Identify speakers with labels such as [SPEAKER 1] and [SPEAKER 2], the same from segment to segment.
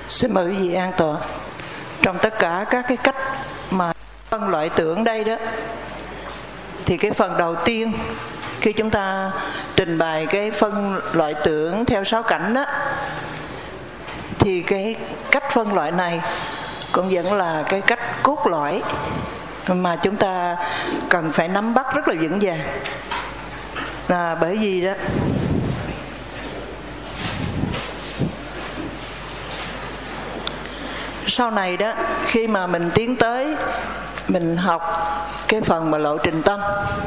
[SPEAKER 1] Xin mời quý vị an tọa. Trong tất cả các cái cách mà phân loại tưởng đây đó, thì cái phần đầu tiên khi chúng ta trình bày cái phân loại tưởng theo 6 cảnh đó, thì cái cách phân loại này cũng vẫn là cái cách cốt lõi mà chúng ta cần phải nắm bắt rất là vững vàng. Là bởi vì đó, sau này đó, khi mà mình tiến tới mình học cái phần mà lộ trình tâm,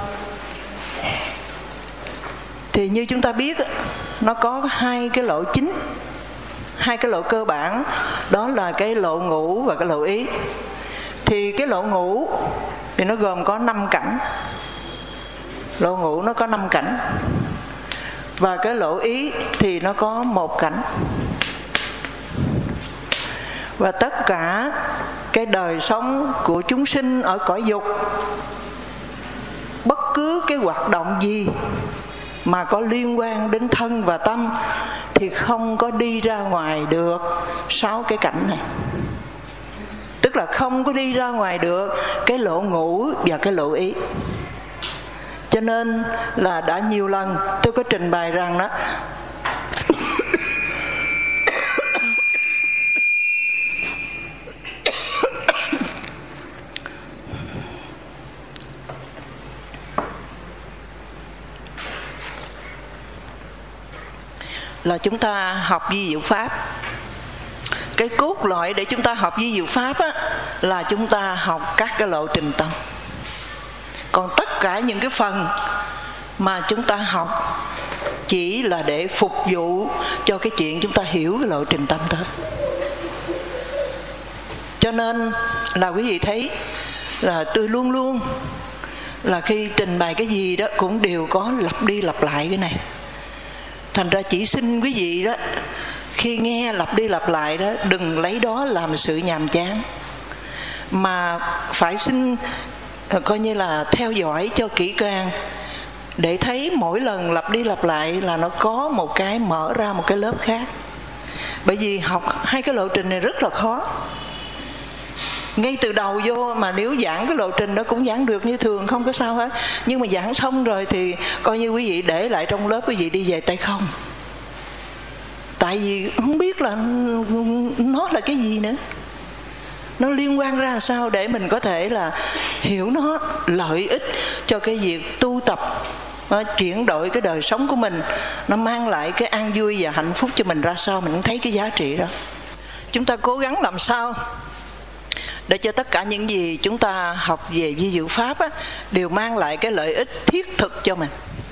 [SPEAKER 1] thì như chúng ta biết nó có 2 cái lộ chính, 2 cái lộ cơ bản, đó là cái lộ ngũ và cái lộ ý. Thì cái lộ ngũ thì nó gồm có 5 cảnh. Lộ ngũ nó có 5 cảnh. Và cái lộ ý thì nó có 1 cảnh. Và tất cả cái đời sống của chúng sinh ở cõi dục, bất cứ cái hoạt động gì mà có liên quan đến thân và tâm thì không có đi ra ngoài được 6 cái cảnh này. Tức là không có đi ra ngoài được cái lộ ngũ và cái lộ ý. Cho nên là đã nhiều lần tôi có trình bày rằng đó, là chúng ta học vi diệu pháp. Cái cốt lõi để chúng ta học vi diệu pháp á, là chúng ta học các cái lộ trình tâm. Còn tất cả những cái phần mà chúng ta học chỉ là để phục vụ cho cái chuyện chúng ta hiểu cái lộ trình tâm thôi. Cho nên là quý vị thấy là tôi luôn luôn là khi trình bày cái gì đó cũng đều có lặp đi lặp lại cái này. Thành ra chỉ xin quý vị đó, khi nghe lặp đi lặp lại đó, đừng lấy đó làm sự nhàm chán, mà phải xin coi như là theo dõi cho kỹ càng, để thấy mỗi lần lặp đi lặp lại là nó có một cái mở ra một cái lớp khác. Bởi vì học 2 cái lộ trình này rất là khó. Ngay từ đầu vô mà nếu giảng cái lộ trình đó cũng giảng được như thường, không có sao hết. Nhưng mà giảng xong rồi thì coi như quý vị để lại trong lớp, quý vị đi về tay không. Tại vì không biết là nó là cái gì nữa, nó liên quan ra sao để mình có thể là hiểu nó lợi ích cho cái việc tu tập, chuyển đổi cái đời sống của mình, nó mang lại cái an vui và hạnh phúc cho mình ra sao, mình cũng thấy cái giá trị đó. Chúng ta cố gắng làm sao để cho tất cả những gì chúng ta học về vi diệu pháp á, đều mang lại cái lợi ích thiết thực cho mình,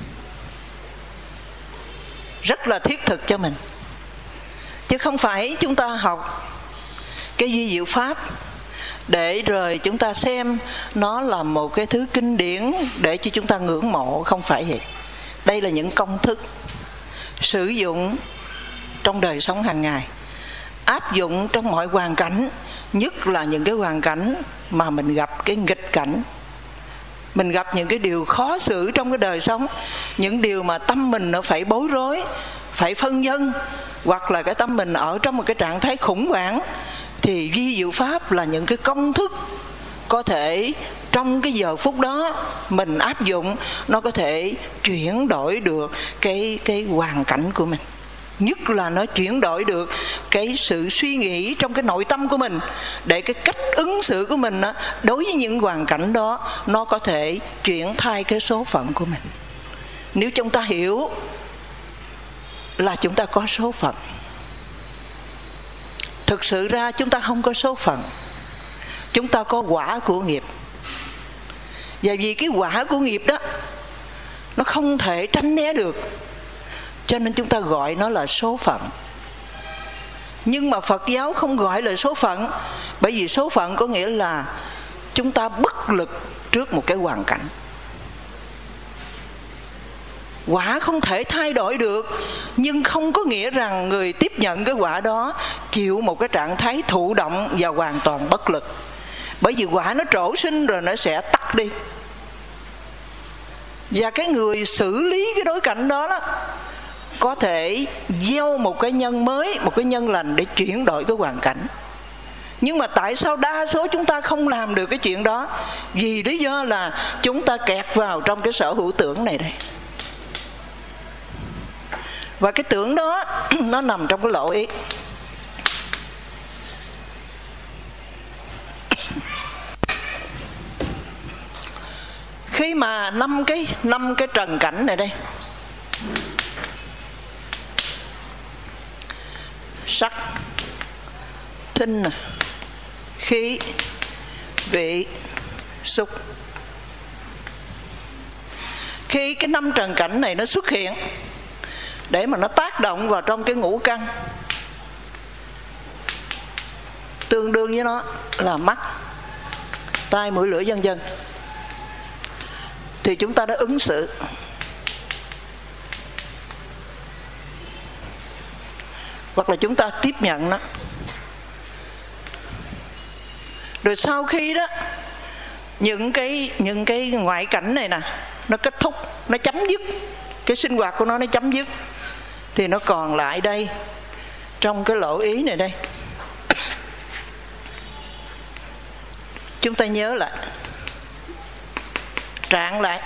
[SPEAKER 1] rất là thiết thực cho mình. Chứ không phải chúng ta học cái vi diệu pháp để rồi chúng ta xem nó là một cái thứ kinh điển để cho chúng ta ngưỡng mộ. Không phải vậy. Đây là những công thức sử dụng trong đời sống hàng ngày, áp dụng trong mọi hoàn cảnh, nhất là những cái hoàn cảnh mà mình gặp cái nghịch cảnh, mình gặp những cái điều khó xử trong cái đời sống, những điều mà tâm mình nó phải bối rối, phải phân vân, hoặc là cái tâm mình ở trong một cái trạng thái khủng hoảng, thì vi diệu pháp là những cái công thức có thể trong cái giờ phút đó mình áp dụng, nó có thể chuyển đổi được cái hoàn cảnh của mình. Nhất là nó chuyển đổi được cái sự suy nghĩ trong cái nội tâm của mình, để cái cách ứng xử của mình đó, đối với những hoàn cảnh đó, nó có thể chuyển thay cái số phận của mình. Nếu chúng ta hiểu là chúng ta có số phận, thực sự ra chúng ta không có số phận, chúng ta có quả của nghiệp. Và vì cái quả của nghiệp đó nó không thể tránh né được, cho nên chúng ta gọi nó là số phận. Nhưng mà Phật giáo không gọi là số phận, bởi vì số phận có nghĩa là chúng ta bất lực trước một cái hoàn cảnh. Quả không thể thay đổi được, nhưng không có nghĩa rằng người tiếp nhận cái quả đó chịu một cái trạng thái thụ động và hoàn toàn bất lực. Bởi vì quả nó trổ sinh rồi nó sẽ tắt đi. Và cái người xử lý cái đối cảnh đó, có thể gieo một cái nhân mới, một cái nhân lành để chuyển đổi cái hoàn cảnh. Nhưng mà tại sao đa số chúng ta không làm được cái chuyện đó? Vì lý do là chúng ta kẹt vào trong cái sở hữu tưởng này đây. Và cái tưởng đó nó nằm trong cái lỗ ý. Khi mà năm cái trần cảnh này đây, sắc, thinh, khí, vị, xúc. Khi cái năm trần cảnh này nó xuất hiện để mà nó tác động vào trong cái ngũ căn, tương đương với nó là mắt, tai, mũi, lưỡi, vân vân, thì chúng ta đã ứng xử. Hoặc là chúng ta tiếp nhận nó. Rồi sau khi đó những cái ngoại cảnh này nè nó kết thúc, nó chấm dứt, cái sinh hoạt của nó chấm dứt, thì nó còn lại đây trong cái lỗ ý này đây. Chúng ta nhớ lại, trạng lại,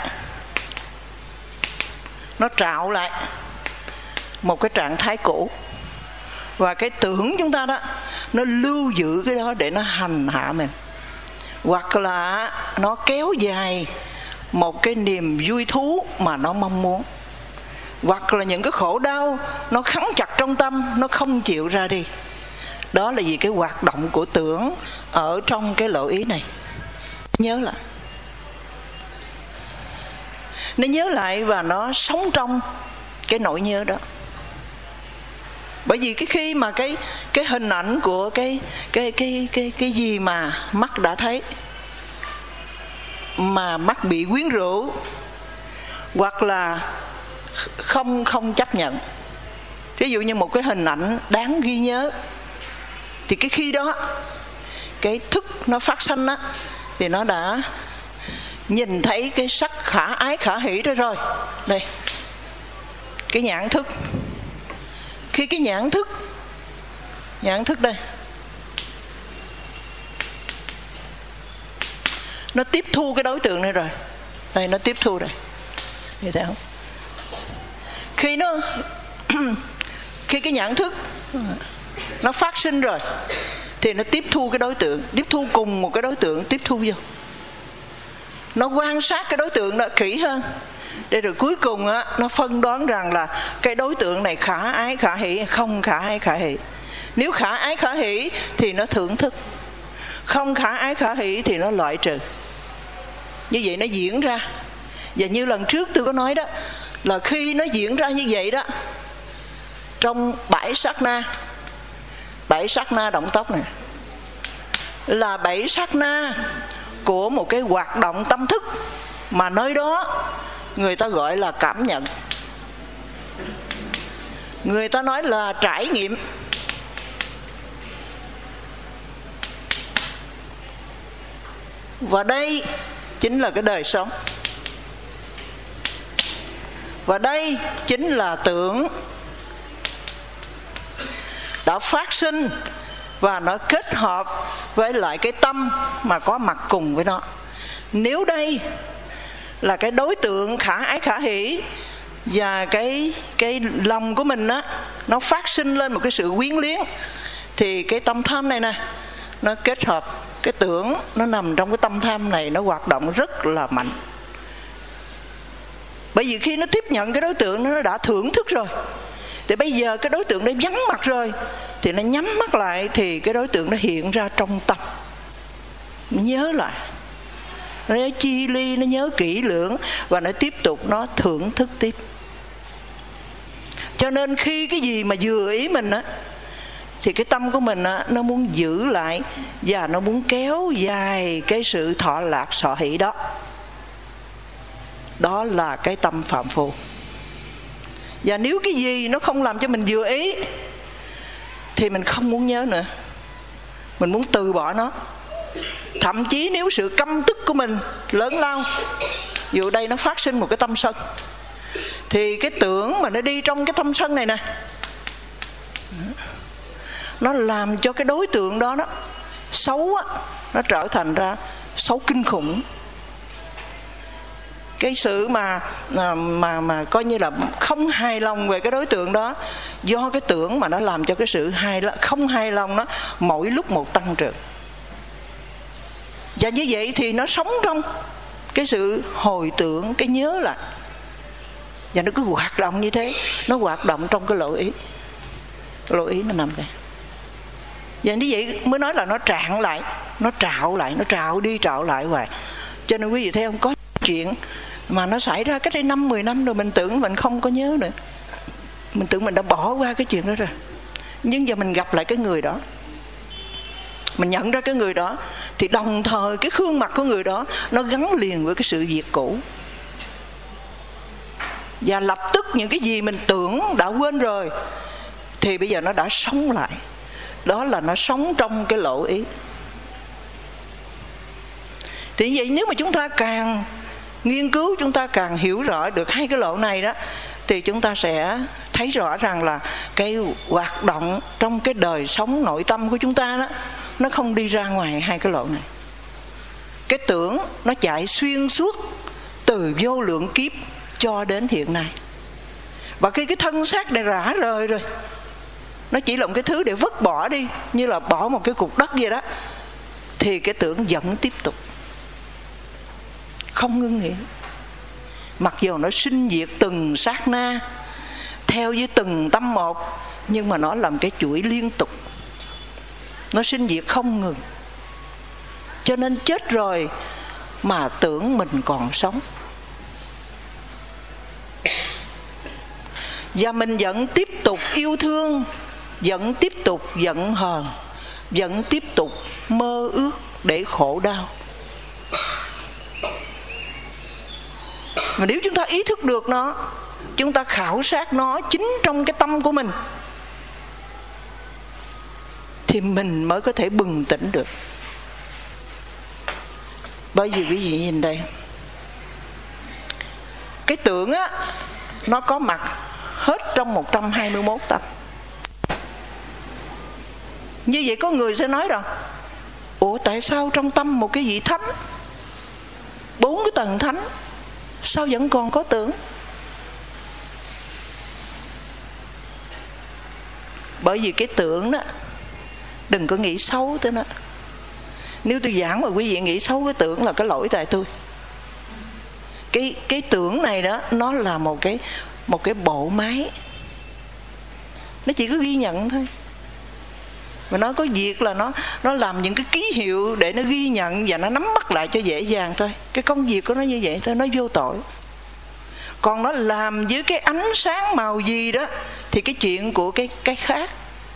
[SPEAKER 1] nó trạo lại một cái trạng thái cũ. Và cái tưởng chúng ta đó, nó lưu giữ cái đó để nó hành hạ mình. Hoặc là nó kéo dài một cái niềm vui thú mà nó mong muốn. Hoặc là những cái khổ đau nó khắn chặt trong tâm, nó không chịu ra đi. Đó là vì cái hoạt động của tưởng ở trong cái lỗ ý này. Nhớ lại, nó nhớ lại và nó sống trong cái nỗi nhớ đó. Bởi vì cái khi mà cái hình ảnh của cái gì mà mắt đã thấy, mà mắt bị quyến rũ, hoặc là không chấp nhận, ví dụ như một cái hình ảnh đáng ghi nhớ, thì cái khi đó cái thức nó phát sanh á, thì nó đã nhìn thấy cái sắc khả ái khả hỷ đó rồi. Đây, cái nhãn thức. Khi cái nhãn thức đây, nó tiếp thu cái đối tượng này rồi. Đây, nó tiếp thu rồi. Như thế không? Khi cái nhãn thức nó phát sinh rồi, thì nó tiếp thu cái đối tượng, tiếp thu cùng một cái đối tượng, tiếp thu vô. Nó quan sát cái đối tượng đó kỹ hơn, để rồi cuối cùng á, nó phân đoán rằng là cái đối tượng này khả ái khả hỷ hay không khả ái khả hỷ. Nếu khả ái khả hỷ thì nó thưởng thức, không khả ái khả hỷ thì nó loại trừ. Như vậy nó diễn ra. Và như lần trước tôi có nói đó, là khi nó diễn ra như vậy đó, trong 7 sát na động tóc này, là 7 sát na của một cái hoạt động tâm thức, mà nơi đó người ta gọi là cảm nhận, người ta nói là trải nghiệm. Và đây chính là cái đời sống. Và đây chính là tưởng đã phát sinh và nó kết hợp với lại cái tâm mà có mặt cùng với nó. Nếu đây là cái đối tượng khả ái khả hỷ, và cái lòng của mình á, nó phát sinh lên một cái sự quyến luyến, thì cái tâm tham này nè, nó kết hợp cái tưởng, nó nằm trong cái tâm tham này, nó hoạt động rất là mạnh. Bởi vì khi nó tiếp nhận cái đối tượng, nó đã thưởng thức rồi, thì bây giờ cái đối tượng nó vắng mặt rồi, thì nó nhắm mắt lại, thì cái đối tượng nó hiện ra trong tâm. Nó nhớ lại, nó nhớ chi ly, nó nhớ kỹ lưỡng, và nó tiếp tục nó thưởng thức tiếp. Cho nên khi cái gì mà vừa ý mình á, thì cái tâm của mình á, nó muốn giữ lại, và nó muốn kéo dài cái sự thọ lạc sọ hỷ đó. Đó là cái tâm phạm phu. Và nếu cái gì nó không làm cho mình vừa ý, thì mình không muốn nhớ nữa, mình muốn từ bỏ nó. Thậm chí nếu sự căm tức của mình lớn lao, dù đây nó phát sinh một cái tâm sân, thì cái tưởng mà nó đi trong cái tâm sân này nè, nó làm cho cái đối tượng đó đó xấu á, nó trở thành ra xấu kinh khủng. Cái sự mà coi như là không hài lòng về cái đối tượng đó, do cái tưởng mà nó làm cho cái sự không hài lòng nó mỗi lúc một tăng trưởng. Và như vậy thì nó sống trong cái sự hồi tưởng, cái nhớ lại, và nó cứ hoạt động như thế. Nó hoạt động trong cái lỗi ý. Lỗi ý nó nằm đây. Và như vậy mới nói là nó trạng lại, nó trạo lại, nó trạo đi trạo lại hoài. Cho nên quý vị thấy không, có chuyện mà nó xảy ra cách đây 5-10 năm rồi, mình tưởng mình không có nhớ nữa, mình tưởng mình đã bỏ qua cái chuyện đó rồi. Nhưng giờ mình gặp lại cái người đó, mình nhận ra cái người đó, thì đồng thời cái khuôn mặt của người đó nó gắn liền với cái sự việc cũ. Và lập tức những cái gì mình tưởng đã quên rồi thì bây giờ nó đã sống lại. Đó là nó sống trong cái lỗ ý. Thì vậy nếu mà chúng ta càng nghiên cứu, chúng ta càng hiểu rõ được hai cái lỗ này đó, thì chúng ta sẽ thấy rõ rằng là cái hoạt động trong cái đời sống nội tâm của chúng ta đó, nó không đi ra ngoài hai cái lỗ này. Cái tưởng nó chạy xuyên suốt từ vô lượng kiếp cho đến hiện nay. Và khi cái thân xác này rã rời rồi, nó chỉ là một cái thứ để vứt bỏ đi, như là bỏ một cái cục đất vậy đó, thì cái tưởng vẫn tiếp tục, không ngưng nghỉ. Mặc dù nó sinh diệt từng sát na, theo với từng tâm một, nhưng mà nó làm cái chuỗi liên tục, nó sinh diệt không ngừng. Cho nên chết rồi mà tưởng mình còn sống, và mình vẫn tiếp tục yêu thương, vẫn tiếp tục giận hờn, vẫn tiếp tục mơ ước để khổ đau. Mà nếu chúng ta ý thức được nó, chúng ta khảo sát nó chính trong cái tâm của mình, thì mình mới có thể bừng tỉnh được. Bởi vì quý vị nhìn đây, cái tưởng á, nó có mặt hết trong 121 tâm. Như vậy có người sẽ nói rằng, ủa tại sao trong tâm một cái vị thánh, 4 cái tầng thánh, sao vẫn còn có tưởng? Bởi vì cái tưởng đó, đừng có nghĩ xấu tới nó. Nếu tôi giảng mà quý vị nghĩ xấu cái tưởng là cái lỗi tại tôi. Cái tưởng này đó, nó là một cái bộ máy, nó chỉ có ghi nhận thôi. Và nó có việc là nó làm những cái ký hiệu để nó ghi nhận và nó nắm bắt lại cho dễ dàng thôi. Cái công việc của nó như vậy thôi, nó vô tội. Còn nó làm với cái ánh sáng màu gì đó thì cái chuyện của cái khác.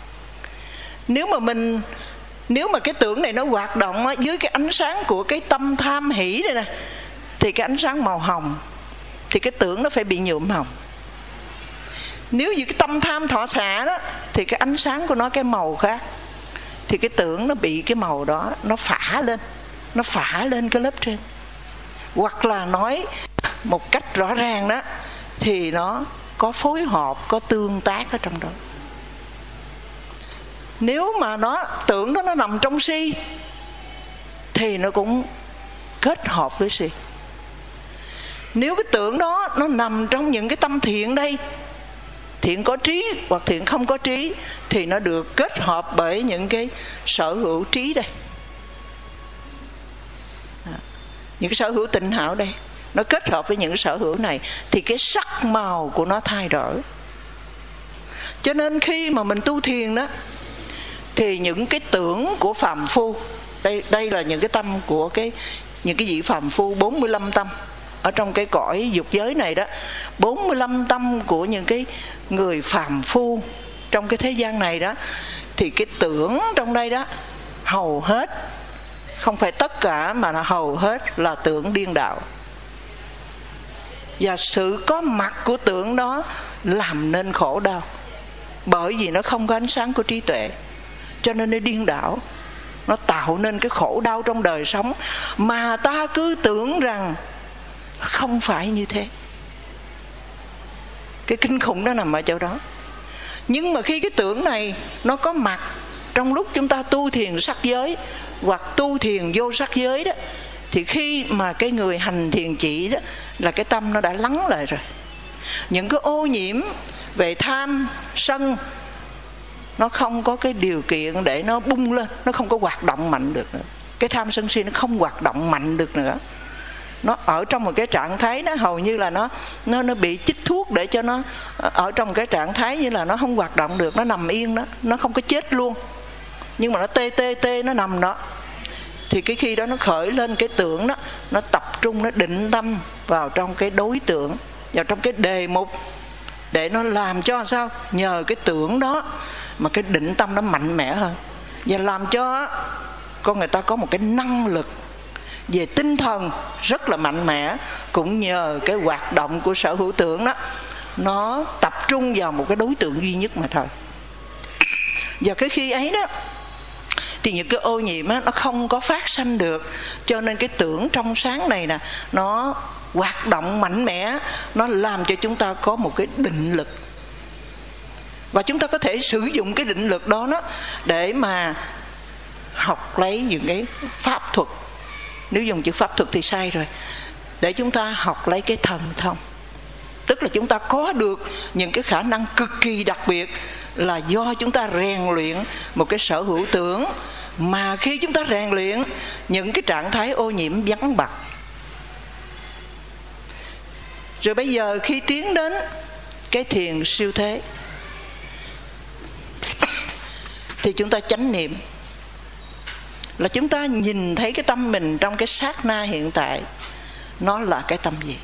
[SPEAKER 1] Nếu mà cái tưởng này nó hoạt động dưới cái ánh sáng của cái tâm tham hỷ đây nè, thì cái ánh sáng màu hồng, thì cái tưởng nó phải bị nhuộm hồng. Nếu như cái tâm tham thọ xả đó, thì cái ánh sáng của nó cái màu khác, thì cái tưởng nó bị cái màu đó nó phả lên, nó phả lên cái lớp trên. Hoặc là nói một cách rõ ràng đó, thì nó có phối hợp, có tương tác ở trong đó. Nếu mà nó tưởng đó nó nằm trong si, thì nó cũng kết hợp với si. Nếu cái tưởng đó nó nằm trong những cái tâm thiện đây, thiện có trí hoặc thiện không có trí, thì nó được kết hợp bởi những cái sở hữu trí đây, những cái sở hữu tịnh hảo đây, nó kết hợp với những cái sở hữu này, thì cái sắc màu của nó thay đổi. Cho nên khi mà mình tu thiền đó, thì những cái tưởng của phàm phu, đây là những cái tâm của những cái vị phàm phu, 45 tâm ở trong cái cõi dục giới này đó, 45 tâm của những cái người phàm phu trong cái thế gian này đó, thì cái tưởng trong đây đó hầu hết, không phải tất cả mà là hầu hết là tưởng điên đạo. Và sự có mặt của tưởng đó làm nên khổ đau, bởi vì nó không có ánh sáng của trí tuệ, cho nên nó điên đảo, nó tạo nên cái khổ đau trong đời sống mà ta cứ tưởng rằng không phải như thế. Cái kinh khủng nó nằm ở chỗ đó. Nhưng mà khi cái tưởng này nó có mặt trong lúc chúng ta tu thiền sắc giới hoặc tu thiền vô sắc giới đó, thì khi mà cái người hành thiền chỉ đó là cái tâm nó đã lắng lại rồi. Những cái ô nhiễm về tham, sân nó không có cái điều kiện để nó bung lên, nó không có hoạt động mạnh được nữa. Cái tham sân si nó không hoạt động mạnh được nữa. Nó ở trong một cái trạng thái nó hầu như là nó bị chích thuốc để cho nó ở trong một cái trạng thái như là nó không hoạt động được, nó nằm yên đó, nó không có chết luôn, nhưng mà nó tê nó nằm đó. Thì cái khi đó nó khởi lên cái tưởng đó, nó tập trung, nó định tâm vào trong cái đối tượng, vào trong cái đề mục, để nó làm cho sao nhờ cái tưởng đó mà cái định tâm nó mạnh mẽ hơn, và làm cho con người ta có một cái năng lực về tinh thần rất là mạnh mẽ, cũng nhờ cái hoạt động của sở hữu tưởng đó, nó tập trung vào một cái đối tượng duy nhất mà thôi. Và cái khi ấy đó thì những cái ô nhiễm á, nó không có phát sanh được. Cho nên cái tưởng trong sáng này nè, nó hoạt động mạnh mẽ, nó làm cho chúng ta có một cái định lực. Và chúng ta có thể sử dụng cái định lực đó để mà học lấy những cái pháp thuật. Nếu dùng chữ pháp thuật thì sai rồi. Để chúng ta học lấy cái thần thông. Tức là chúng ta có được những cái khả năng cực kỳ đặc biệt, là do chúng ta rèn luyện một cái sở hữu tưởng, mà khi chúng ta rèn luyện những cái trạng thái ô nhiễm vắng bặt. Rồi bây giờ khi tiến đến cái thiền siêu thế thì chúng ta chánh niệm, là chúng ta nhìn thấy cái tâm mình trong cái sát na hiện tại, nó là cái tâm gì.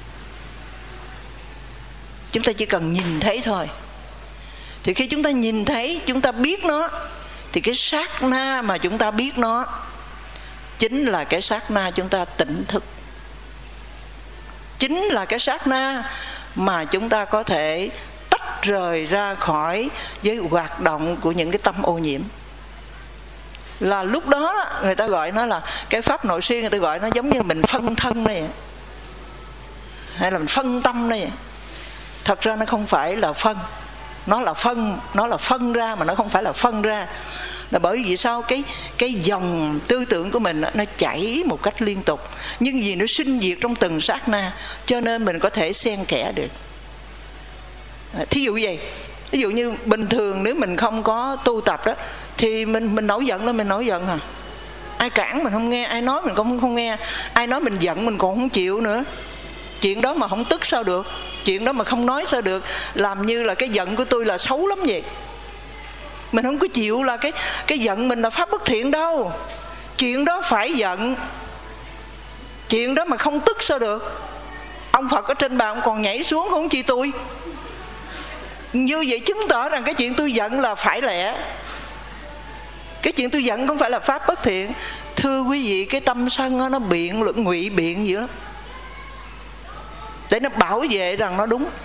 [SPEAKER 1] Chúng ta chỉ cần nhìn thấy thôi. Thì khi chúng ta nhìn thấy, chúng ta biết nó, thì cái sát na mà chúng ta biết nó chính là cái sát na chúng ta tỉnh thức. Chính là cái sát na mà chúng ta có thể tách rời ra khỏi với hoạt động của những cái tâm ô nhiễm. Là lúc đó người ta gọi nó là cái pháp nội siêu, người ta gọi nó giống như mình phân thân này, hay là mình phân tâm này. Thật ra nó không phải là phân, nó là phân ra mà nó không phải là phân ra. Là bởi vì sao cái dòng tư tưởng của mình nó chảy một cách liên tục, nhưng vì nó sinh diệt trong từng sát na, cho nên mình có thể xen kẽ được. Thí dụ vậy, ví dụ như bình thường nếu mình không có tu tập đó, thì mình nổi giận lên, mình nổi giận à. Ai cản mình không nghe, ai nói mình cũng không nghe, ai nói mình giận mình còn không chịu nữa. Chuyện đó mà không tức sao được, chuyện đó mà không nói sao được, làm như là cái giận của tôi là xấu lắm vậy. Mình không có chịu là cái giận mình là pháp bất thiện đâu. Chuyện đó phải giận, chuyện đó mà không tức sao được. Ông Phật ở trên bàn ông còn nhảy xuống không chi tôi. Như vậy chứng tỏ rằng cái chuyện tôi giận là phải lẽ. Cái chuyện tôi giận không phải là pháp bất thiện. Thưa quý vị, cái tâm sân nó biện luận, ngụy biện gì đó, để nó bảo vệ rằng nó đúng.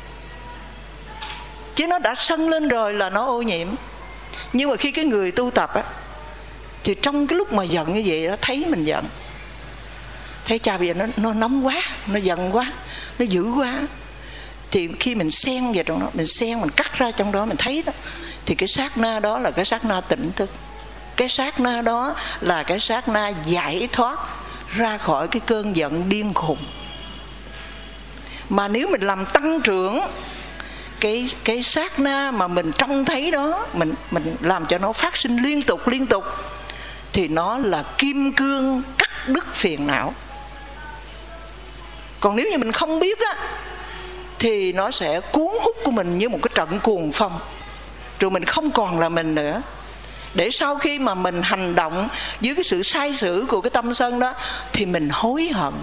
[SPEAKER 1] Chứ nó đã sân lên rồi là nó ô nhiễm. Nhưng mà khi cái người tu tập á, thì trong cái lúc mà giận như vậy đó, thấy mình giận, thấy cha bây giờ nó nóng quá, nó giận quá, nó dữ quá, thì khi mình xen vào trong đó, mình xen, mình cắt ra trong đó, mình thấy đó, thì cái sát na đó là cái sát na tỉnh thức. Cái sát na đó là cái sát na giải thoát ra khỏi cái cơn giận điên khùng. Mà nếu mình làm tăng trưởng cái sát na mà mình trông thấy đó, mình làm cho nó phát sinh liên tục, thì nó là kim cương cắt đứt phiền não. Còn nếu như mình không biết á, thì nó sẽ cuốn hút của mình như một cái trận cuồng phong, rồi mình không còn là mình nữa. Để sau khi mà mình hành động dưới cái sự sai sử của cái tâm sân đó, thì mình hối hận,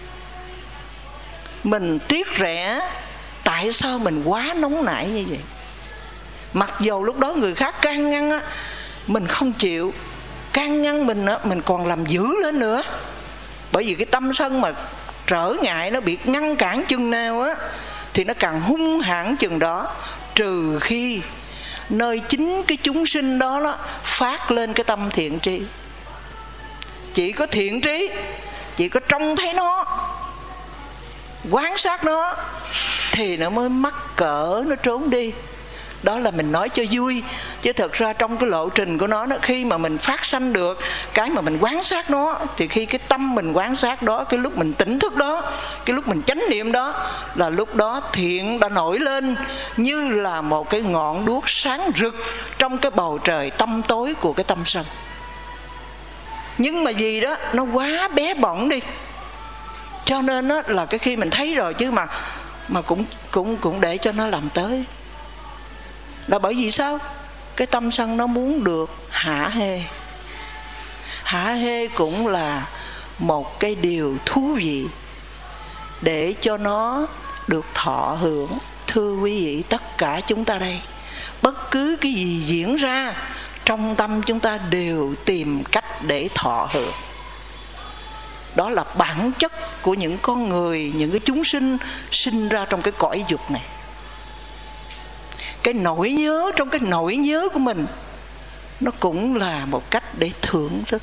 [SPEAKER 1] mình tiếc rẻ tại sao mình quá nóng nảy như vậy. Mặc dầu lúc đó người khác can ngăn á, mình không chịu. Can ngăn mình á, mình còn làm dữ lên nữa. Bởi vì cái tâm sân mà trở ngại, nó bị ngăn cản chừng nào á, thì nó càng hung hãn chừng đó. Trừ khi nơi chính cái chúng sinh đó phát lên cái tâm thiện tri. Chỉ có thiện trí, chỉ có trông thấy nó, quan sát nó, thì nó mới mắc cỡ, nó trốn đi. Đó là mình nói cho vui, chứ thật ra trong cái lộ trình của nó, khi mà mình phát sanh được cái mà mình quán sát nó, thì khi cái tâm mình quán sát đó, cái lúc mình tỉnh thức đó, cái lúc mình chánh niệm đó, là lúc đó thiện đã nổi lên như là một cái ngọn đuốc sáng rực trong cái bầu trời tăm tối của cái tâm sân. Nhưng mà vì đó nó quá bé bỏng đi, cho nên đó là cái khi mình thấy rồi, chứ mà cũng để cho nó làm tới. Là bởi vì sao? Cái tâm sân nó muốn được hả hê. Hả hê cũng là một cái điều thú vị để cho nó được thọ hưởng. Thưa quý vị, tất cả chúng ta đây, bất cứ cái gì diễn ra trong tâm chúng ta đều tìm cách để thọ hưởng. Đó là bản chất của những con người, những cái chúng sinh sinh ra trong cái cõi dục này. Cái nỗi nhớ, trong cái nỗi nhớ của mình, nó cũng là một cách để thưởng thức.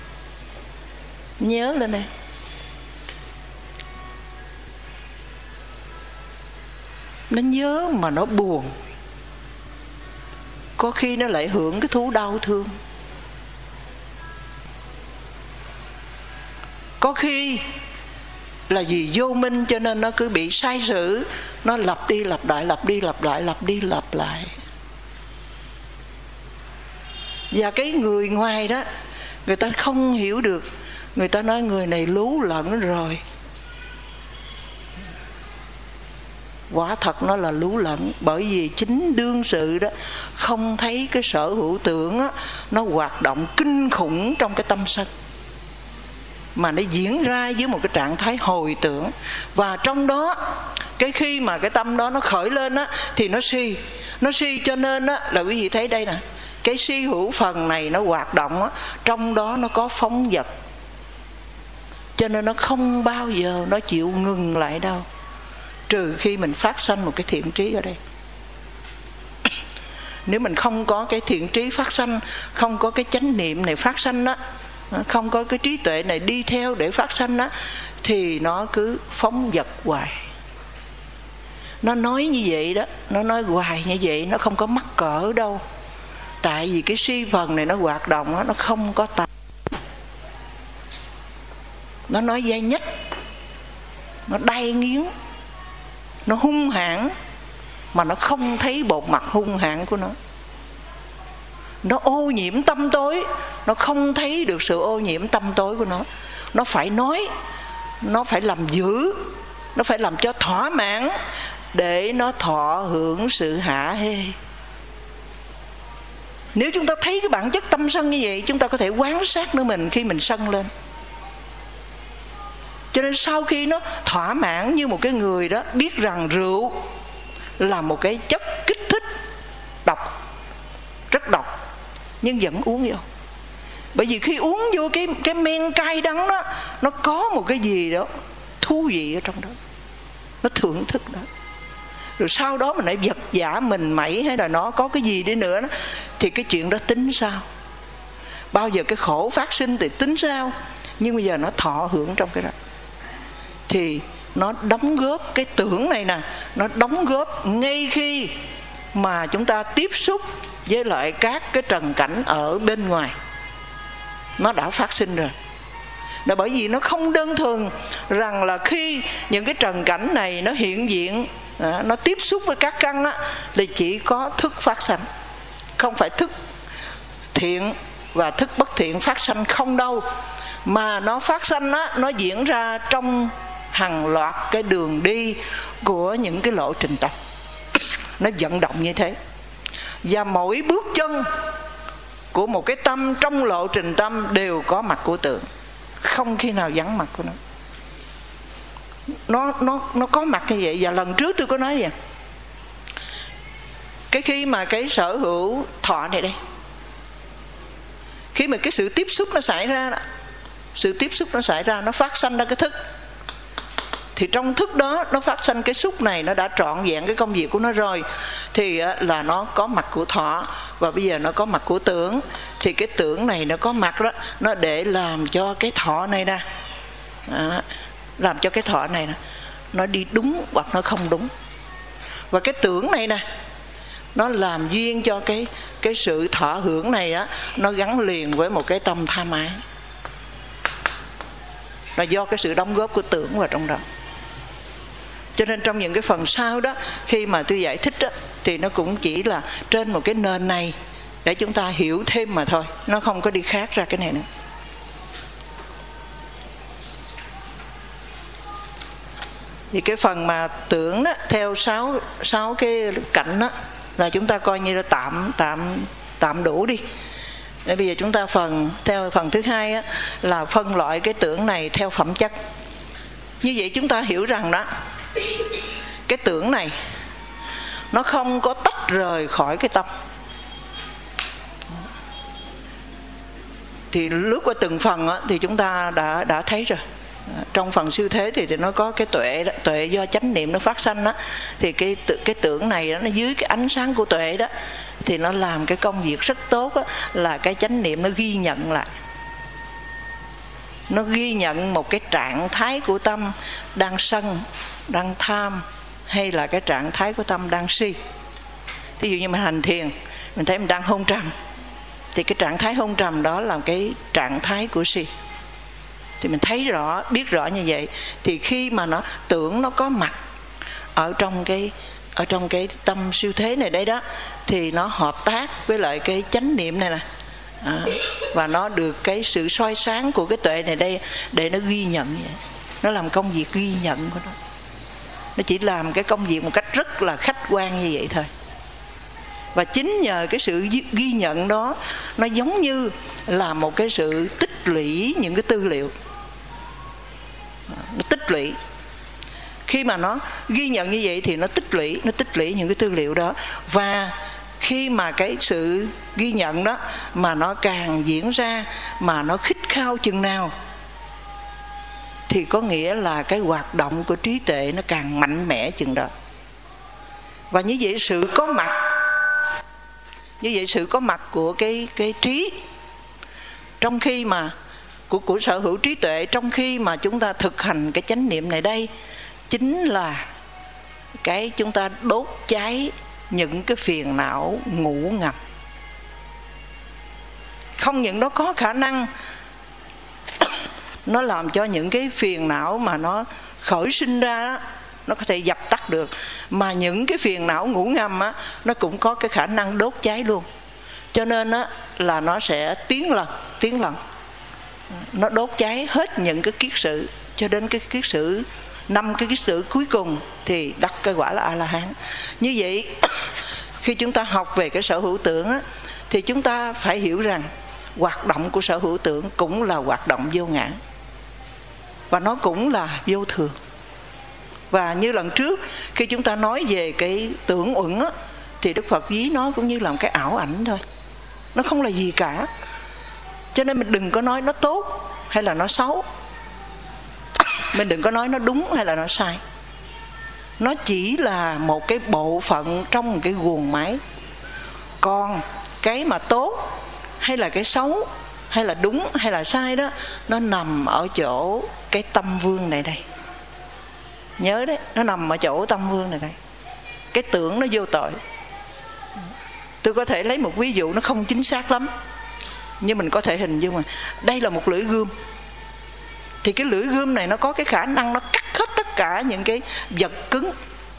[SPEAKER 1] Nhớ lên đây. Nó nhớ mà nó buồn, có khi nó lại hưởng cái thú đau thương. Có khi là vì vô minh cho nên nó cứ bị sai sử, nó lặp đi lặp lại, lặp đi lặp lại, lặp đi lặp lại. Và cái người ngoài đó, người ta không hiểu được, người ta nói người này lú lẫn rồi. Quả thật nó là lú lẫn, bởi vì chính đương sự đó không thấy cái sở hữu tưởng đó, nó hoạt động kinh khủng trong cái tâm sân, mà nó diễn ra với một cái trạng thái hồi tưởng. Và trong đó, cái khi mà cái tâm đó nó khởi lên á, thì nó si cho nên á, là quý vị thấy đây nè, cái si hữu phần này nó hoạt động á, trong đó nó có phóng dật, cho nên nó không bao giờ nó chịu ngừng lại đâu, trừ khi mình phát sanh một cái thiện trí ở đây. Nếu mình không có cái thiện trí phát sanh, không có cái chánh niệm này phát sanh á, không có cái trí tuệ này đi theo để phát sanh á, thì nó cứ phóng dật hoài. Nó nói như vậy đó, nó nói hoài như vậy, nó không có mắc cỡ đâu. Tại vì cái si phần này nó hoạt động đó, nó không có tà. Nó nói dai nhất, nó đay nghiến, nó hung hãn, mà nó không thấy bộ mặt hung hãn của nó. Nó ô nhiễm tâm tối, nó không thấy được sự ô nhiễm tâm tối của nó. Nó phải nói, nó phải làm dữ, nó phải làm cho thỏa mãn để nó thọ hưởng sự hả hê. Nếu chúng ta thấy cái bản chất tâm sân như vậy, chúng ta có thể quan sát nơi mình khi mình sân lên. Cho nên sau khi nó thỏa mãn, như một cái người đó biết rằng rượu là một cái chất kích thích độc, rất độc, nhưng vẫn uống vô. Bởi vì khi uống vô cái men cay đắng đó, nó có một cái gì đó thú vị ở trong đó, nó thưởng thức đó. Rồi sau đó mình lại vật vã mình mẩy, hay là nó có cái gì đi nữa đó, thì cái chuyện đó tính sao? Bao giờ cái khổ phát sinh thì tính sao? Nhưng bây giờ nó thọ hưởng trong cái đó, thì nó đóng góp cái tưởng này nè, nó đóng góp ngay khi mà chúng ta tiếp xúc với lại các cái trần cảnh ở bên ngoài, nó đã phát sinh rồi. Là bởi vì nó không đơn thuần rằng là khi những cái trần cảnh này nó hiện diện, nó tiếp xúc với các căn á, thì chỉ có thức phát sanh, không phải thức thiện và thức bất thiện phát sanh không đâu, mà nó phát sanh á, nó diễn ra trong hàng loạt cái đường đi của những cái lộ trình tâm. Nó vận động như thế. Và mỗi bước chân của một cái tâm trong lộ trình tâm đều có mặt của tưởng, không khi nào vắng mặt của nó. Nó có mặt như vậy. Và lần trước tôi có nói vậy, cái khi mà cái sở hữu thọ này đây, khi mà cái sự tiếp xúc nó xảy ra đó, sự tiếp xúc nó xảy ra, nó phát sanh ra cái thức, thì trong thức đó nó phát sanh cái xúc này, nó đã trọn vẹn cái công việc của nó rồi, thì là nó có mặt của thọ. Và bây giờ nó có mặt của tưởng, thì cái tưởng này nó có mặt đó, nó để làm cho cái thọ này nè, làm cho cái thọ này nè, nó đi đúng hoặc nó không đúng. Và cái tưởng này nè, nó làm duyên cho cái sự thọ hưởng này á, nó gắn liền với một cái tâm tham ái. Là do cái sự đóng góp của tưởng vào trong đó. Cho nên trong những cái phần sau đó, khi mà tôi giải thích đó, thì nó cũng chỉ là trên một cái nền này để chúng ta hiểu thêm mà thôi. Nó không có đi khác ra cái này nữa. Thì cái phần mà tưởng đó, theo sáu cái cạnh đó, là chúng ta coi như là tạm đủ đi. Để bây giờ chúng ta theo phần thứ hai á, là phân loại cái tưởng này theo phẩm chất. Như vậy chúng ta hiểu rằng đó, cái tưởng này nó không có tách rời khỏi cái tâm. Thì lướt qua từng phần á, thì chúng ta đã thấy rồi. Trong phần siêu thế thì nó có cái tuệ đó, tuệ do chánh niệm nó phát sanh đó. Thì cái tưởng này đó, nó dưới cái ánh sáng của tuệ đó, thì nó làm cái công việc rất tốt đó, là cái chánh niệm nó ghi nhận lại. Nó ghi nhận một cái trạng thái của tâm đang sân, đang tham, hay là cái trạng thái của tâm đang si. Ví dụ như mình hành thiền, mình thấy mình đang hôn trầm, thì cái trạng thái hôn trầm đó là cái trạng thái của si. Thì mình thấy rõ, biết rõ như vậy, thì khi mà nó tưởng nó có mặt ở trong cái tâm siêu thế này đây đó, thì nó hợp tác với lại cái chánh niệm này nè, và nó được cái sự soi sáng của cái tuệ này đây để nó ghi nhận vậy. Nó làm công việc ghi nhận của nó. Nó chỉ làm cái công việc một cách rất là khách quan như vậy thôi. Và chính nhờ cái sự ghi nhận đó, nó giống như là một cái sự tích lũy những cái tư liệu. Nó tích lũy. Khi mà nó ghi nhận như vậy thì nó tích lũy những cái tư liệu đó. Và khi mà cái sự ghi nhận đó mà nó càng diễn ra, mà nó khích khao chừng nào, thì có nghĩa là cái hoạt động của trí tuệ nó càng mạnh mẽ chừng đó. Và như vậy sự có mặt của cái trí, trong khi mà của sở hữu trí tuệ, trong khi mà chúng ta thực hành cái chánh niệm này đây, chính là cái chúng ta đốt cháy những cái phiền não ngủ ngầm. Không những nó có khả năng nó làm cho những cái phiền não mà nó khởi sinh ra đó, nó có thể dập tắt được, mà những cái phiền não ngủ ngầm á, nó cũng có cái khả năng đốt cháy luôn. Cho nên á, là nó sẽ tiến lần nó đốt cháy hết những cái kiết sử, cho đến cái kiết sử 5 cái kiết sử cuối cùng thì đắc cái quả là A-la-hán. Như vậy khi chúng ta học về cái sở hữu tưởng á, thì chúng ta phải hiểu rằng hoạt động của sở hữu tưởng cũng là hoạt động vô ngã, và nó cũng là vô thường. Và như lần trước khi chúng ta nói về cái tưởng uẩn á, thì Đức Phật ví nó cũng như là một cái ảo ảnh thôi, nó không là gì cả. Cho nên mình đừng có nói nó tốt hay là nó xấu, mình đừng có nói nó đúng hay là nó sai. Nó chỉ là một cái bộ phận trong một cái guồng máy. Còn cái mà tốt hay là cái xấu, hay là đúng hay là sai đó, nó nằm ở chỗ cái tâm vương này đây. Nhớ đấy, nó nằm ở chỗ tâm vương này đây. Cái tưởng nó vô tội. Tôi có thể lấy một ví dụ nó không chính xác lắm, nhưng mình có thể hình dung mà đây là một lưỡi gươm. Thì cái lưỡi gươm này nó có cái khả năng nó cắt hết tất cả những cái vật cứng.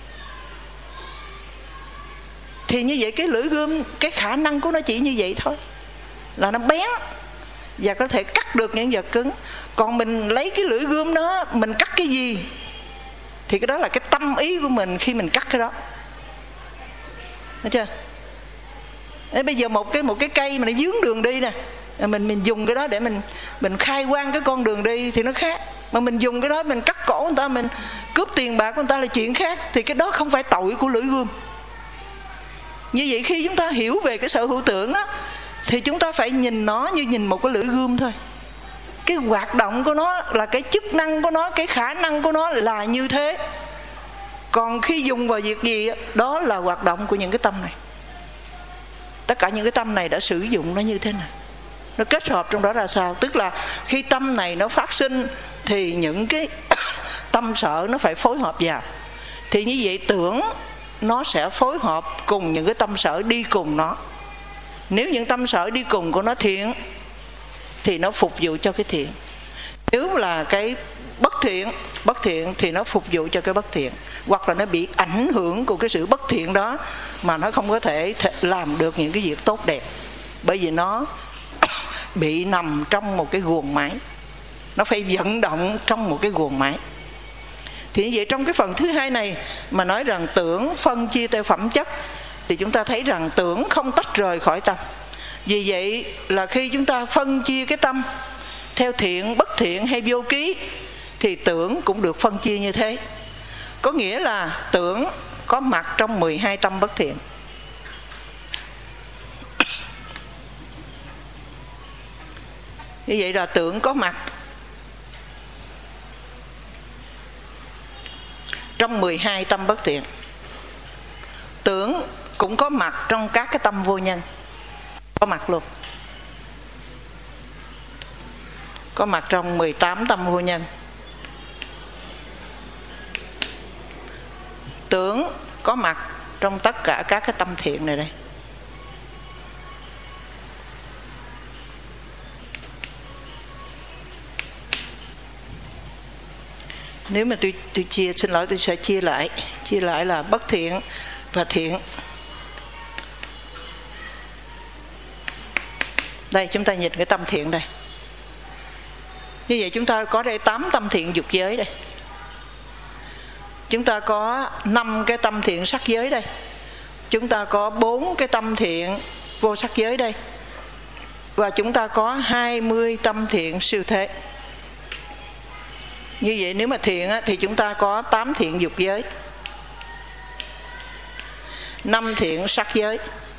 [SPEAKER 1] Thì như vậy cái lưỡi gươm, cái khả năng của nó chỉ như vậy thôi, là nó bén và có thể cắt được những vật cứng. Còn mình lấy cái lưỡi gươm đó, mình cắt cái gì thì cái đó là cái tâm ý của mình khi mình cắt cái đó. Thấy chưa? Đấy, bây giờ một cái cây mà nó vướng đường đi nè, mình dùng cái đó để mình khai quang cái con đường đi thì nó khác. Mà mình dùng cái đó mình cắt cổ người ta, mình cướp tiền bạc của người ta là chuyện khác. Thì cái đó không phải tội của lưỡi gươm. Như vậy khi chúng ta hiểu về cái sở hữu tưởng á, thì chúng ta phải nhìn nó như nhìn một cái lưỡi gươm thôi. Cái hoạt động của nó là cái chức năng của nó, cái khả năng của nó là như thế. Còn khi dùng vào việc gì, đó là hoạt động của những cái tâm này. Tất cả những cái tâm này đã sử dụng nó như thế nào, nó kết hợp trong đó ra sao. Tức là khi tâm này nó phát sinh thì những cái tâm sở nó phải phối hợp vào. Thì như vậy tưởng nó sẽ phối hợp cùng những cái tâm sở đi cùng nó. Nếu những tâm sở đi cùng của nó thiện thì nó phục vụ cho cái thiện. Nếu là cái bất thiện thì nó phục vụ cho cái bất thiện. Hoặc là nó bị ảnh hưởng của cái sự bất thiện đó mà nó không có thể làm được những cái việc tốt đẹp. Bởi vì nó bị nằm trong một cái guồng máy, nó phải vận động trong một cái guồng máy. Thì như vậy trong cái phần thứ hai này mà nói rằng tưởng phân chia theo phẩm chất, thì chúng ta thấy rằng tưởng không tách rời khỏi tâm. Vì vậy là khi chúng ta phân chia cái tâm theo thiện, bất thiện hay vô ký, thì tưởng cũng được phân chia như thế. Có nghĩa là tưởng có mặt trong 12 tâm bất thiện. Như vậy là tưởng có mặt trong 12 tâm bất thiện. Tưởng cũng có mặt trong các cái tâm vô nhân, có mặt luôn. Có mặt trong 18 tâm vô nhân. Tưởng có mặt trong tất cả các cái tâm thiện này đây. Nếu mà tôi chia, xin lỗi, tôi sẽ chia lại là bất thiện và thiện. Đây chúng ta nhìn cái tâm thiện đây. Như vậy chúng ta có đây 8 tâm thiện dục giới đây. Chúng ta có 5 cái tâm thiện sắc giới đây. Chúng ta có 4 cái tâm thiện vô sắc giới đây. Và chúng ta có 20 tâm thiện siêu thế. Như vậy nếu mà thiện thì chúng ta có 8 thiện dục giới, 5 thiện sắc giới,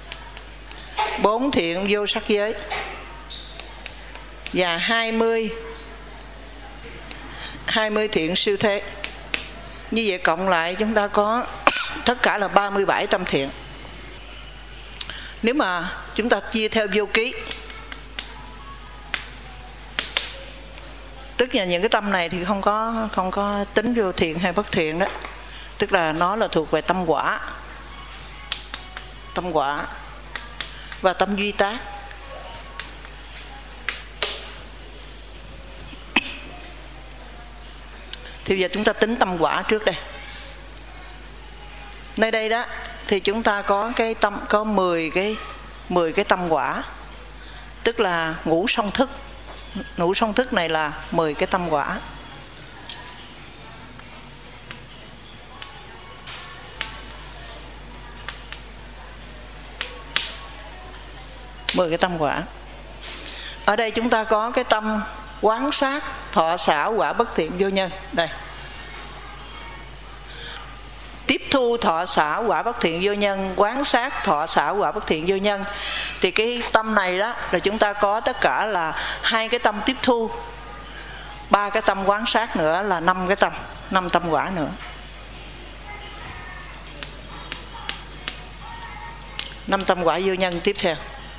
[SPEAKER 1] 4 thiện vô sắc giới và 20 thiện siêu thế. Như vậy cộng lại chúng ta có tất cả là 37 tâm thiện. Nếu mà chúng ta chia theo vô ký, tức là những cái tâm này thì không có tính vô thiện hay bất thiện đó. Tức là nó là thuộc về tâm quả và tâm duy tác. Thì giờ chúng ta tính tâm quả trước đây. Nơi đây đó thì chúng ta có cái tâm, có 10 cái tâm quả, tức là ngũ song thức. Ngũ song thức này là 10 cái tâm quả. Mười cái tâm quả. Ở đây chúng ta có cái tâm quán sát thọ xảo quả bất thiện vô nhân. Đây, tiếp thu thọ xảo quả bất thiện vô nhân, quán sát thọ xảo quả bất thiện vô nhân. Thì cái tâm này đó là chúng ta có tất cả là 2 cái tâm tiếp thu, 3 cái tâm quán sát nữa là 5 cái tâm, 5 tâm quả nữa. 5 tâm quả vô nhân tiếp theo.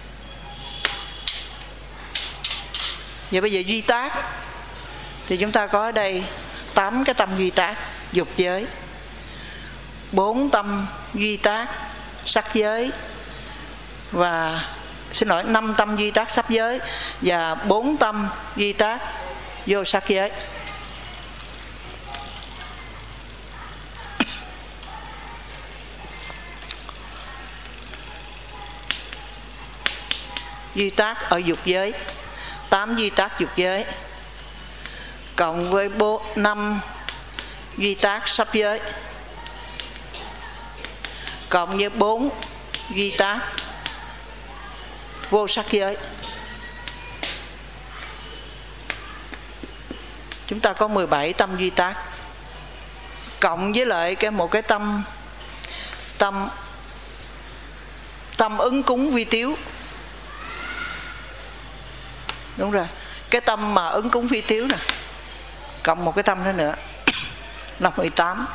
[SPEAKER 1] Vậy bây giờ duy tác thì chúng ta có ở đây 8 cái tâm duy tác dục giới, 4 tâm duy tác sắc giới, và 5 tâm duy tác sắc giới và 4 tâm duy tác vô sắc giới. Duy tác ở dục giới, 8 duy tác dục giới cộng với 5 duy tác sắc giới cộng với 4 duy tác vô sắc giới. Chúng ta có 17 tâm duy tác, cộng với lại một cái tâm ứng cúng vi tiếu. Đúng rồi, cái tâm mà ứng cúng phi tiếu nè, cộng một cái tâm nữa là 18.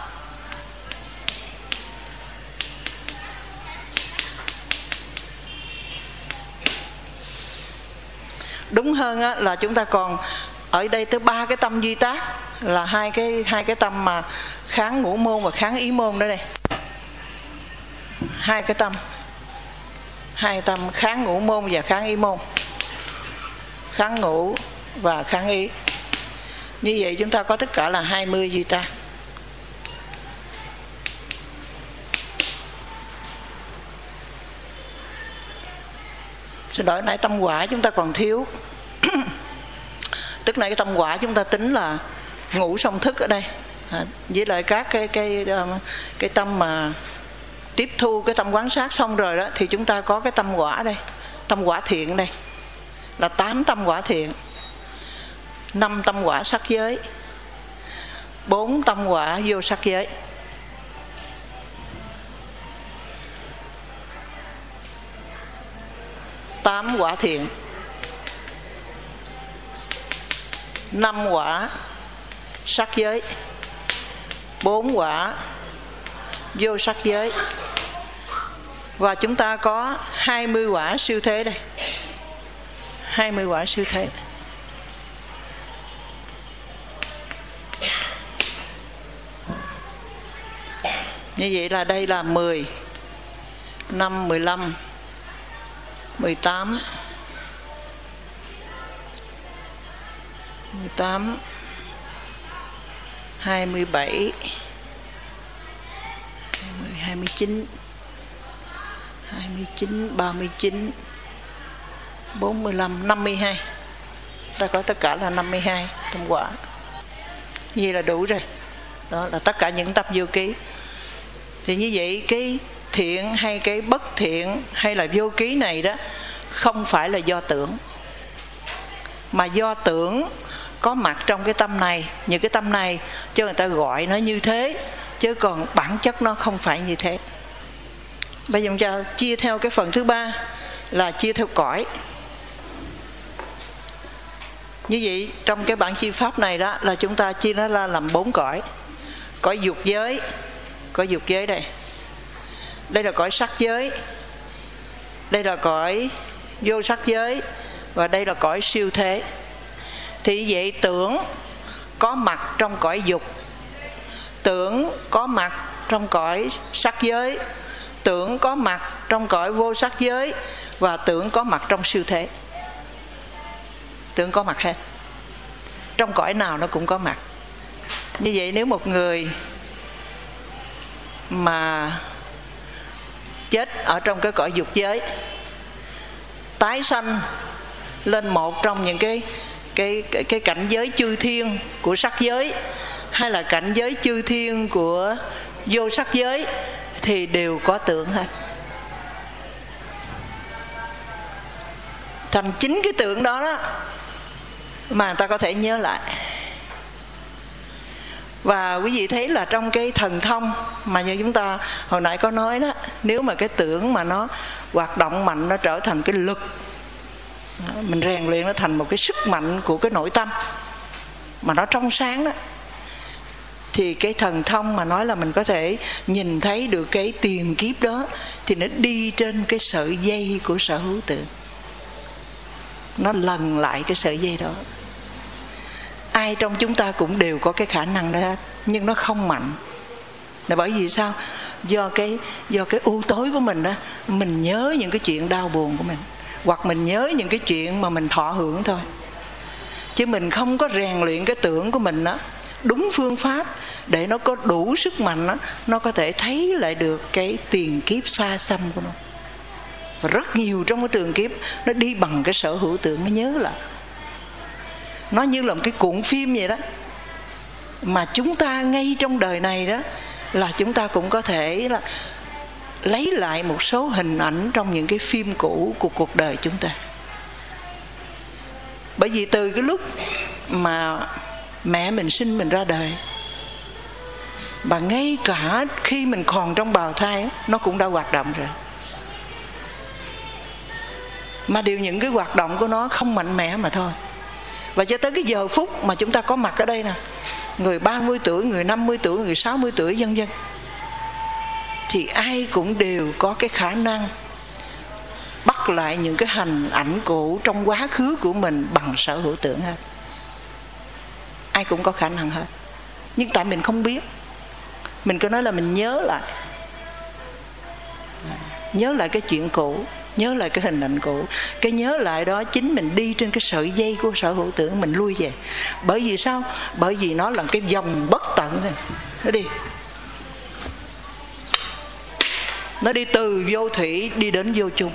[SPEAKER 1] Đúng hơn á, là chúng ta còn ở đây tới 3 cái tâm duy tác, là hai cái tâm mà kháng ngũ môn và kháng ý môn đó đây. hai cái tâm kháng ngũ môn và kháng ý môn, kháng ngũ và kháng ý. Như vậy chúng ta có tất cả là 20 duy ta. Xin lỗi, nãy tâm quả chúng ta còn thiếu. Tức là cái tâm quả chúng ta tính là ngũ song thức ở đây, với lại các cái tâm mà tiếp thu cái tâm quán sát xong rồi đó, thì chúng ta có cái tâm quả đây, tâm quả thiện đây là 8 tâm quả thiện, 5 tâm quả sắc giới, 4 tâm quả vô sắc giới. Tám quả thiện, 5 quả sắc giới, 4 quả vô sắc giới, và chúng ta có 20 quả siêu thế đây, 20 quả siêu thế. Như vậy là đây là 10, 5, 15, 18, 27, 29, 39, 45, 52. Ta có tất cả là 52 tâm quả. Như vậy là đủ rồi. Đó là tất cả những tập vô ký. Thì như vậy cái thiện hay cái bất thiện hay là vô ký này đó không phải là do tưởng, mà do tưởng có mặt trong cái tâm này, những cái tâm này cho người ta gọi nó như thế, chứ còn bản chất nó không phải như thế. Bây giờ chúng ta chia theo cái phần thứ ba là chia theo cõi. Như vậy trong cái bản chi pháp này đó là chúng ta chia nó ra làm 4 cõi. Cõi dục giới, cõi dục giới đây. Đây là cõi sắc giới, đây là cõi vô sắc giới, và đây là cõi siêu thế. Thì vậy tưởng có mặt trong cõi dục, tưởng có mặt trong cõi sắc giới, tưởng có mặt trong cõi vô sắc giới, và tưởng có mặt trong siêu thế. Tưởng có mặt hết, trong cõi nào nó cũng có mặt. Như vậy nếu một người mà chết ở trong cái cõi dục giới, tái sanh lên một trong những cái cảnh giới chư thiên của sắc giới, hay là cảnh giới chư thiên của vô sắc giới, thì đều có tưởng hết. Thành chính cái tưởng đó đó mà người ta có thể nhớ lại. Và quý vị thấy là trong cái thần thông mà như chúng ta hồi nãy có nói đó, nếu mà cái tưởng mà nó hoạt động mạnh, nó trở thành cái lực, mình rèn luyện nó thành một cái sức mạnh của cái nội tâm mà nó trong sáng đó, thì cái thần thông mà nói là mình có thể nhìn thấy được cái tiền kiếp đó, thì nó đi trên cái sợi dây của sở hữu tưởng, nó lần lại cái sợi dây đó. Ai trong chúng ta cũng đều có cái khả năng đó, nhưng nó không mạnh. Là bởi vì sao? Do cái u tối của mình đó, mình nhớ những cái chuyện đau buồn của mình, hoặc mình nhớ những cái chuyện mà mình thọ hưởng thôi, chứ mình không có rèn luyện cái tưởng của mình đó đúng phương pháp để nó có đủ sức mạnh đó, nó có thể thấy lại được cái tiền kiếp xa xăm của nó. Và rất nhiều trong cái trường kiếp nó đi bằng cái sở hữu tưởng, nó nhớ lại. Nó như là một cái cuộn phim vậy đó, mà chúng ta ngay trong đời này đó là chúng ta cũng có thể là lấy lại một số hình ảnh trong những cái phim cũ của cuộc đời chúng ta. Bởi vì từ cái lúc mà mẹ mình sinh mình ra đời, và ngay cả khi mình còn trong bào thai, nó cũng đã hoạt động rồi. Mà điều những cái hoạt động của nó không mạnh mẽ mà thôi. Và cho tới cái giờ phút mà chúng ta có mặt ở đây nè, người 30 tuổi, người 50 tuổi, người 60 tuổi vân vân, thì ai cũng đều có cái khả năng bắt lại những cái hình ảnh cũ trong quá khứ của mình bằng sở hữu tưởng hết. Ai cũng có khả năng hết. Nhưng tại mình không biết, mình cứ nói là mình nhớ lại. Nhớ lại cái chuyện cũ, nhớ lại cái hình ảnh cũ. Cái nhớ lại đó chính mình đi trên cái sợi dây của sở hữu tưởng, mình lui về. Bởi vì sao? Bởi vì nó là cái dòng bất tận này. Nó đi từ vô thủy đi đến vô chung.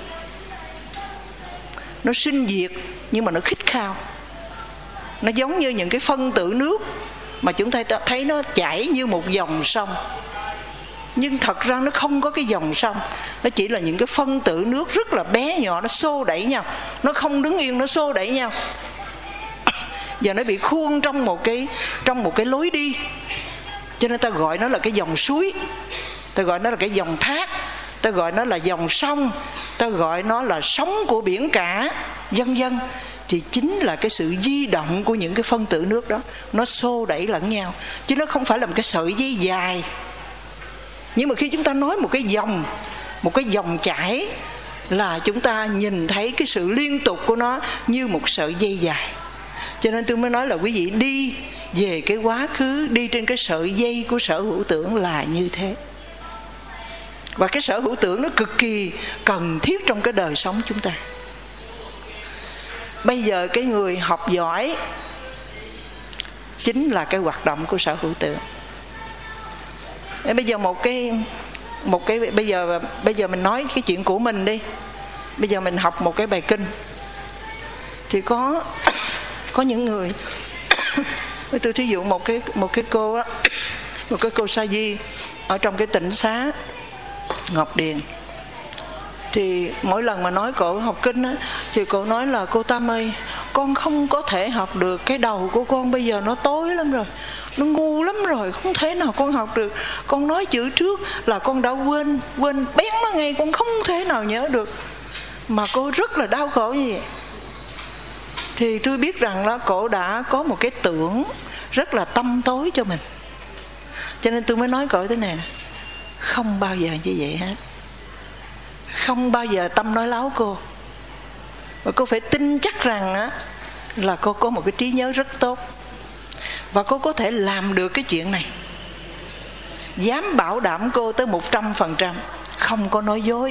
[SPEAKER 1] Nó sinh diệt nhưng mà nó khích khao. Nó giống như những cái phân tử nước mà chúng ta thấy nó chảy như một dòng sông, nhưng thật ra nó không có cái dòng sông. Nó chỉ là những cái phân tử nước rất là bé nhỏ, nó xô đẩy nhau. Nó không đứng yên, nó xô đẩy nhau. Và nó bị khuôn trong một cái lối đi. Cho nên ta gọi nó là cái dòng suối, ta gọi nó là cái dòng thác, ta gọi nó là dòng sông, ta gọi nó là sóng của biển cả, vân vân. Thì chính là cái sự di động của những cái phân tử nước đó. Nó xô đẩy lẫn nhau, chứ nó không phải là một cái sợi dây dài. Nhưng mà khi chúng ta nói một cái dòng chảy, là chúng ta nhìn thấy cái sự liên tục của nó như một sợi dây dài. Cho nên tôi mới nói là quý vị đi về cái quá khứ, đi trên cái sợi dây của sở hữu tưởng là như thế. Và cái sở hữu tưởng nó cực kỳ cần thiết trong cái đời sống chúng ta. Bây giờ cái người học giỏi chính là cái hoạt động của sở hữu tưởng. Bây giờ bây giờ mình nói cái chuyện của mình đi. Bây giờ mình học một cái bài kinh, thì có những người tôi thí dụ một cái cô á, một cái cô sa di ở trong cái tịnh xá Ngọc Điền. Thì mỗi lần mà nói cổ học kinh á, thì cổ nói là cô Tâm ơi, con không có thể học được, cái đầu của con bây giờ nó tối lắm rồi, nó ngu lắm rồi, không thể nào con học được. Con nói chữ trước là con đã quên bén nó ngay, con không thể nào nhớ được. Mà cô rất là đau khổ như vậy. Thì tôi biết rằng là cổ đã có một cái tưởng rất là tăm tối cho mình. Cho nên tôi mới nói cổ thế này nè, không bao giờ như vậy hết. Không bao giờ Tâm nói láo cô. Và cô phải tin chắc rằng á, là cô có một cái trí nhớ rất tốt, và cô có thể làm được cái chuyện này. Dám bảo đảm cô tới 100%, không có nói dối.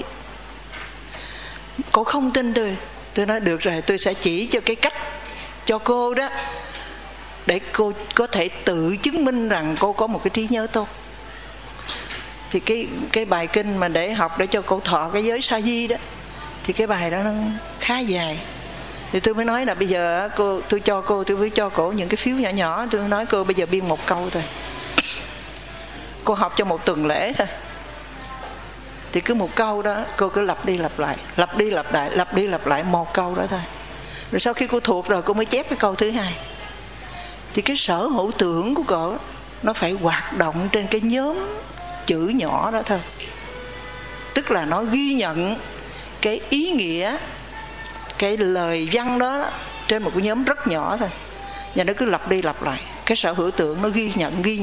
[SPEAKER 1] Cô không tin tôi nói được rồi, tôi sẽ chỉ cho cái cách cho cô đó, để cô có thể tự chứng minh rằng cô có một cái trí nhớ tốt. Thì cái bài kinh mà để học để cho cô thọ cái giới sa di đó, thì cái bài đó nó khá dài. Thì tôi mới nói là bây giờ tôi mới cho cổ những cái phiếu nhỏ nhỏ. Tôi nói cô bây giờ biên một câu thôi, cô học cho một tuần lễ thôi. Thì cứ một câu đó cô cứ lặp đi lặp lại một câu đó thôi. Rồi sau khi cô thuộc rồi cô mới chép cái câu thứ hai. Thì cái sở hữu tưởng của cô nó phải hoạt động trên cái nhóm chữ nhỏ đó thôi. Tức là nó ghi nhận cái ý nghĩa, cái lời văn đó trên một cái nhóm rất nhỏ thôi. Và nó cứ lặp đi lặp lại. Cái sở hữu tưởng nó ghi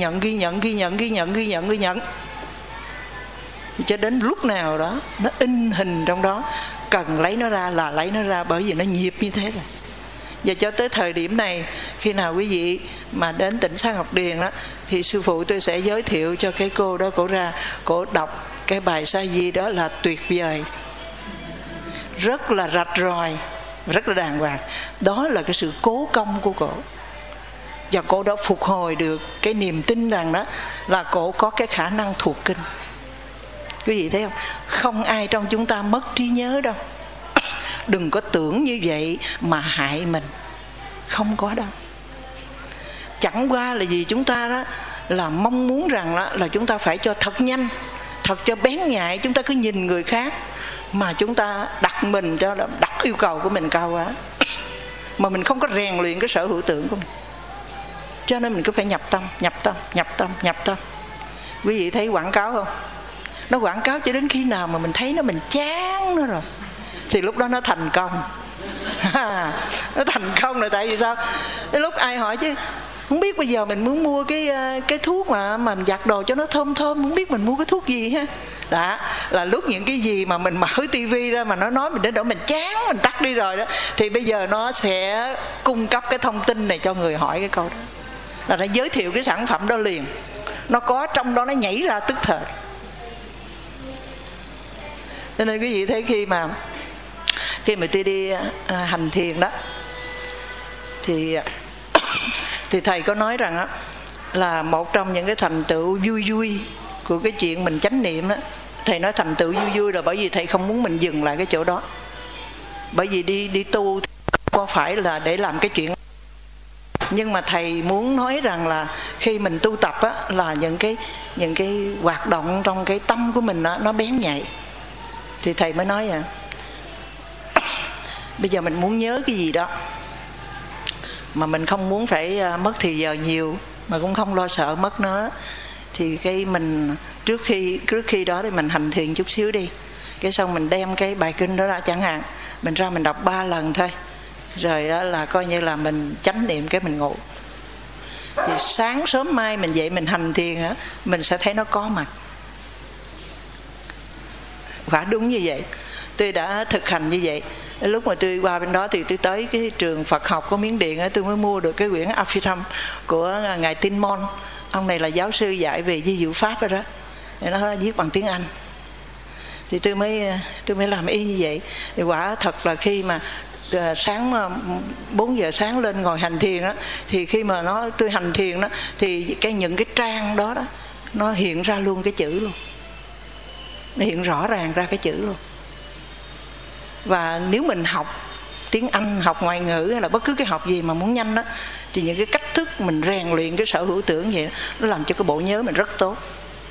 [SPEAKER 1] nhận. Cho đến lúc nào đó nó in hình trong đó, cần lấy nó ra là lấy nó ra, bởi vì nó nhịp như thế rồi. Và cho tới thời điểm này, khi nào quý vị mà đến tịnh xá Ngọc Điền đó, thì sư phụ tôi sẽ giới thiệu cho cái cô đó, cổ ra, cổ đọc cái bài sa di đó là tuyệt vời, rất là rạch ròi, rất là đàng hoàng. Đó là cái sự cố công của cổ. Và cổ đã phục hồi được cái niềm tin rằng đó là cổ có cái khả năng thuộc kinh. Quý vị thấy không? Không ai trong chúng ta mất trí nhớ đâu. Đừng có tưởng như vậy mà hại mình. Không có đâu. Chẳng qua là gì, chúng ta đó là mong muốn rằng đó là chúng ta phải cho thật nhanh, thật cho bén nhạy. Chúng ta cứ nhìn người khác mà chúng ta đặt mình cho là đặt yêu cầu của mình cao quá, mà mình không có rèn luyện cái sở hữu tưởng của mình. Cho nên mình cứ phải nhập tâm. Quý vị thấy quảng cáo không? Nó quảng cáo cho đến khi nào mà mình thấy mình chán nó rồi, thì lúc đó nó thành công. Nó thành công rồi. Tại vì sao? Cái lúc ai hỏi chứ không biết bây giờ mình muốn mua cái thuốc mà mình giặt đồ cho nó thơm, không biết mình mua cái thuốc gì ha. Đó là lúc những cái gì mà mình mở tivi ra mà nó nói mình đến độ mình chán, mình tắt đi rồi đó, thì bây giờ nó sẽ cung cấp cái thông tin này cho người hỏi cái câu đó, là nó giới thiệu cái sản phẩm đó liền. Nó có trong đó, nó nhảy ra tức thời. Cho nên quý vị thấy khi mà tôi đi hành thiền đó, thì thầy có nói rằng đó, là một trong những cái thành tựu vui vui của cái chuyện mình chánh niệm đó, thầy nói thành tựu vui vui là bởi vì thầy không muốn mình dừng lại cái chỗ đó. Bởi vì đi tu thì không phải là để làm cái chuyện, nhưng mà thầy muốn nói rằng là khi mình tu tập á, là những cái hoạt động trong cái tâm của mình á, nó bén nhạy. Thì thầy mới nói bây giờ mình muốn nhớ cái gì đó mà mình không muốn phải mất thì giờ nhiều, mà cũng không lo sợ mất nó, thì cái mình trước khi đó thì mình hành thiền chút xíu đi, cái xong mình đem cái bài kinh đó ra chẳng hạn, mình ra mình đọc 3 lần thôi, rồi đó là coi như là mình chánh niệm, cái mình ngủ. Thì sáng sớm mai mình dậy mình hành thiền á, mình sẽ thấy nó có mặt. Quả đúng như vậy, tôi đã thực hành như vậy. Lúc mà tôi qua bên đó thì tôi tới cái trường Phật học của Miến Điện á, tôi mới mua được cái quyển Abhidhamma của ngài Tin Mon. Ông này là giáo sư dạy về di diệu pháp rồi đó, nó viết bằng tiếng Anh. Thì tôi mới làm y như vậy. Thì quả thật là khi mà sáng 4 giờ sáng lên ngồi hành thiền đó, thì khi mà tôi hành thiền đó, thì những cái trang đó nó hiện ra luôn cái chữ luôn, nó hiện rõ ràng ra cái chữ luôn. Và nếu mình học tiếng Anh, học ngoại ngữ hay là bất cứ cái học gì mà muốn nhanh đó, thì những cái cách thức mình rèn luyện cái sở hữu tưởng vậy đó, nó làm cho cái bộ nhớ mình rất tốt.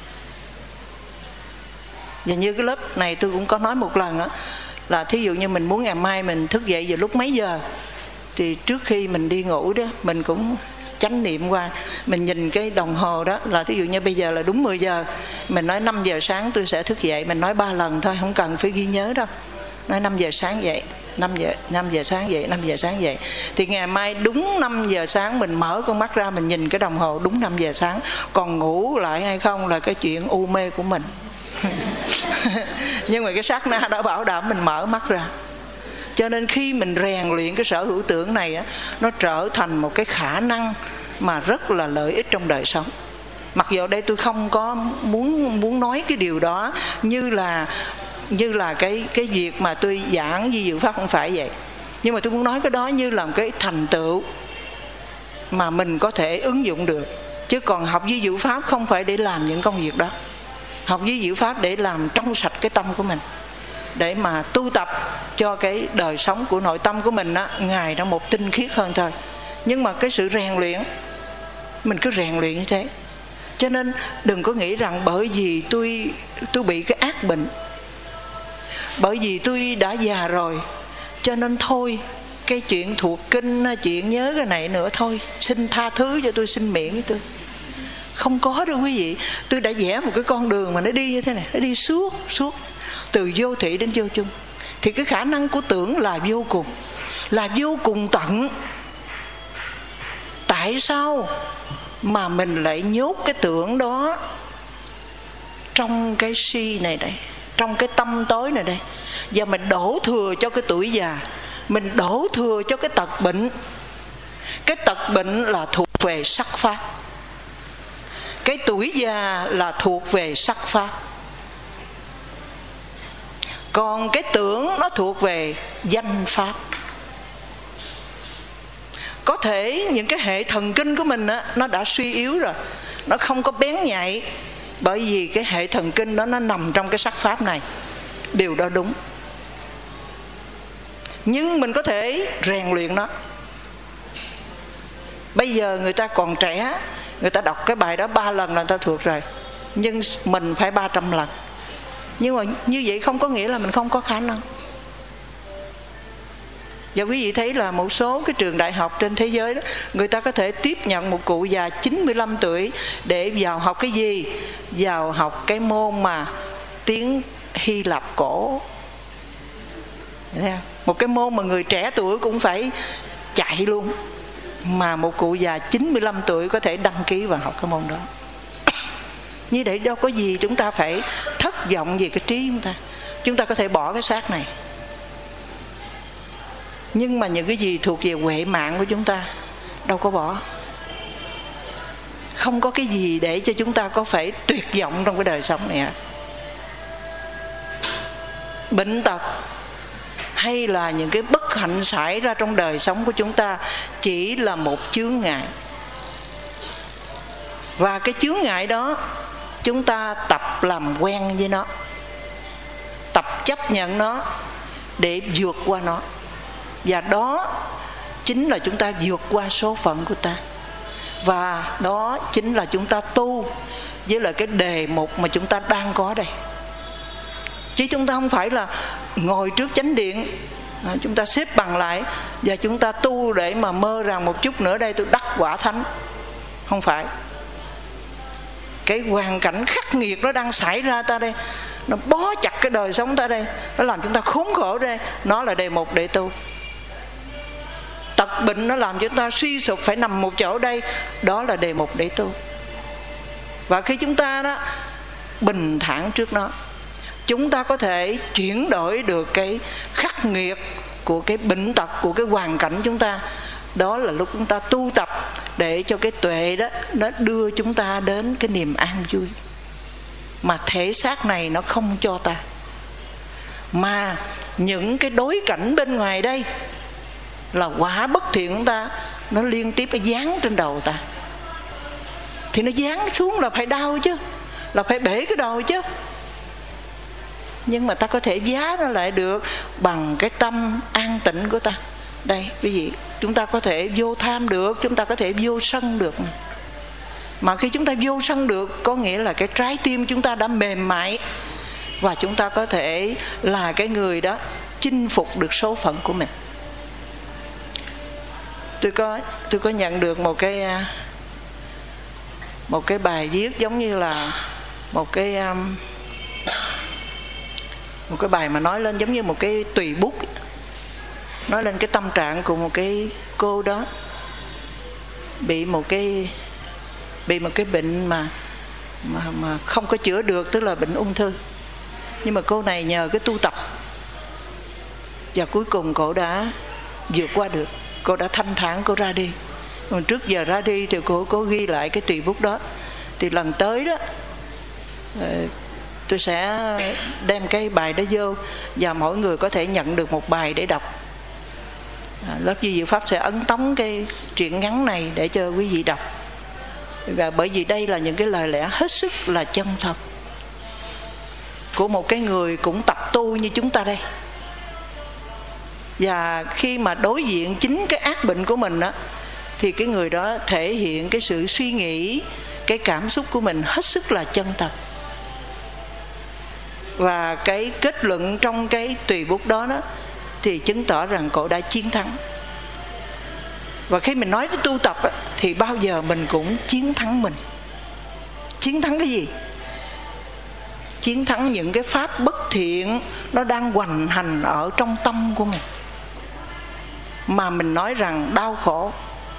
[SPEAKER 1] Và như cái lớp này tôi cũng có nói một lần đó, là thí dụ như mình muốn ngày mai mình thức dậy vào lúc mấy giờ, thì trước khi mình đi ngủ đó, mình cũng chánh niệm qua, mình nhìn cái đồng hồ đó, là thí dụ như bây giờ là đúng 10 giờ, mình nói 5 giờ sáng tôi sẽ thức dậy, mình nói 3 lần thôi, không cần phải ghi nhớ đâu. Nói 5 giờ sáng dậy, 5 giờ sáng dậy, 5 giờ sáng dậy. Thì ngày mai đúng 5 giờ sáng mình mở con mắt ra, mình nhìn cái đồng hồ đúng 5 giờ sáng. Còn ngủ lại hay không là cái chuyện u mê của mình. Nhưng mà cái sát na đã bảo đảm mình mở mắt ra. Cho nên khi mình rèn luyện cái sở hữu tưởng này á, nó trở thành một cái khả năng mà rất là lợi ích trong đời sống. Mặc dù đây tôi không có muốn nói cái điều đó như là cái việc mà tôi giảng di diệu pháp, không phải vậy. Nhưng mà tôi muốn nói cái đó như là một cái thành tựu mà mình có thể ứng dụng được. Chứ còn học di diệu pháp không phải để làm những công việc đó. Học di diệu pháp để làm trong sạch cái tâm của mình, để mà tu tập cho cái đời sống của nội tâm của mình á, ngày nó một tinh khiết hơn thôi. Nhưng mà cái sự rèn luyện, mình cứ rèn luyện như thế. Cho nên đừng có nghĩ rằng bởi vì tôi bị cái ác bệnh, bởi vì tôi đã già rồi, cho nên thôi cái chuyện thuộc kinh, chuyện nhớ cái này nữa, thôi xin tha thứ cho tôi, xin miễn với tôi. Không có đâu quý vị. Tôi đã vẽ một cái con đường mà nó đi như thế này, nó đi suốt từ vô thị đến vô chung. Thì cái khả năng của tưởng là vô cùng tận. Tại sao mà mình lại nhốt cái tưởng đó trong cái si này đây, trong cái tâm tối này đây, và mình đổ thừa cho cái tuổi già, mình đổ thừa cho cái tật bệnh. Cái tật bệnh là thuộc về sắc pháp, cái tuổi già là thuộc về sắc pháp, còn cái tưởng nó thuộc về danh pháp. Có thể những cái hệ thần kinh của mình á, nó đã suy yếu rồi, nó không có bén nhạy, bởi vì cái hệ thần kinh đó nó nằm trong cái sắc pháp này. Điều đó đúng. Nhưng mình có thể rèn luyện nó. Bây giờ người ta còn trẻ, người ta đọc cái bài đó 3 lần là người ta thuộc rồi. Nhưng mình phải 300 lần. Nhưng mà như vậy không có nghĩa là mình không có khả năng. Và quý vị thấy là một số cái trường đại học trên thế giới đó, người ta có thể tiếp nhận một cụ già 95 tuổi để vào học cái gì? Vào học cái môn mà tiếng Hy Lạp cổ. Một cái môn mà người trẻ tuổi cũng phải chạy luôn, mà một cụ già 95 tuổi có thể đăng ký vào học cái môn đó. Như vậy đâu có gì chúng ta phải thất vọng về cái trí chúng ta. Chúng ta có thể bỏ cái xác này. Nhưng mà những cái gì thuộc về huệ mạng của chúng ta đâu có bỏ. Không có cái gì để cho chúng ta có phải tuyệt vọng trong cái đời sống này. bệnh tật hay là những cái bất hạnh xảy ra trong đời sống của chúng ta chỉ là một chướng ngại. Và cái chướng ngại đó chúng ta tập làm quen với nó, tập chấp nhận nó để vượt qua nó. Và đó chính là chúng ta vượt qua số phận của ta. Và đó chính là chúng ta tu với lại cái đề mục mà chúng ta đang có đây. Chứ chúng ta không phải là ngồi trước chánh điện, chúng ta xếp bằng lại và chúng ta tu để mà mơ rằng một chút nữa đây tôi đắc quả thánh. Không phải. Cái hoàn cảnh khắc nghiệt nó đang xảy ra ta đây, nó bó chặt cái đời sống ta đây, nó làm chúng ta khốn khổ đây, nó là đề mục để tu. Tật bệnh nó làm cho chúng ta suy sụp phải nằm một chỗ đây, đó là đề mục để tu. Và khi chúng ta đó bình thản trước nó, chúng ta có thể chuyển đổi được cái khắc nghiệt của cái bệnh tật, của cái hoàn cảnh chúng ta. Đó là lúc chúng ta tu tập để cho cái tuệ đó nó đưa chúng ta đến cái niềm an vui mà thể xác này nó không cho ta. Mà những cái đối cảnh bên ngoài đây là quả bất thiện của ta, nó liên tiếp phải giáng trên đầu ta. Thì nó giáng xuống là phải đau chứ, là phải bể cái đầu chứ. Nhưng mà ta có thể vá nó lại được bằng cái tâm an tịnh của ta. Đây quý vị, chúng ta có thể vô tham được, chúng ta có thể vô sân được. Mà khi chúng ta vô sân được, có nghĩa là cái trái tim chúng ta đã mềm mại, và chúng ta có thể là cái người đó chinh phục được số phận của mình. Tôi có nhận được một cái bài viết giống như là một cái bài mà nói lên giống như một cái tùy bút, nói lên cái tâm trạng của một cái cô đó bị một cái bệnh mà không có chữa được, tức là bệnh ung thư. Nhưng mà cô này nhờ cái tu tập và cuối cùng cô đã vượt qua được, cô đã thanh thản, cô ra đi. Còn trước giờ ra đi thì cô có ghi lại cái tùy bút đó. Thì lần tới đó tôi sẽ đem cái bài đó vô, và mỗi người có thể nhận được một bài để đọc. Lớp Duy Diệu Pháp sẽ ấn tống cái truyện ngắn này để cho quý vị đọc. Và bởi vì đây là những cái lời lẽ hết sức là chân thật của một cái người cũng tập tu như chúng ta đây. Và khi mà đối diện chính cái ác bệnh của mình á, thì cái người đó thể hiện cái sự suy nghĩ, cái cảm xúc của mình hết sức là chân thật. Và cái kết luận trong cái tùy bút đó thì chứng tỏ rằng cậu đã chiến thắng. Và khi mình nói tới tu tập thì bao giờ mình cũng chiến thắng mình. Chiến thắng cái gì? Chiến thắng những cái pháp bất thiện nó đang hoành hành ở trong tâm của mình, mà mình nói rằng đau khổ,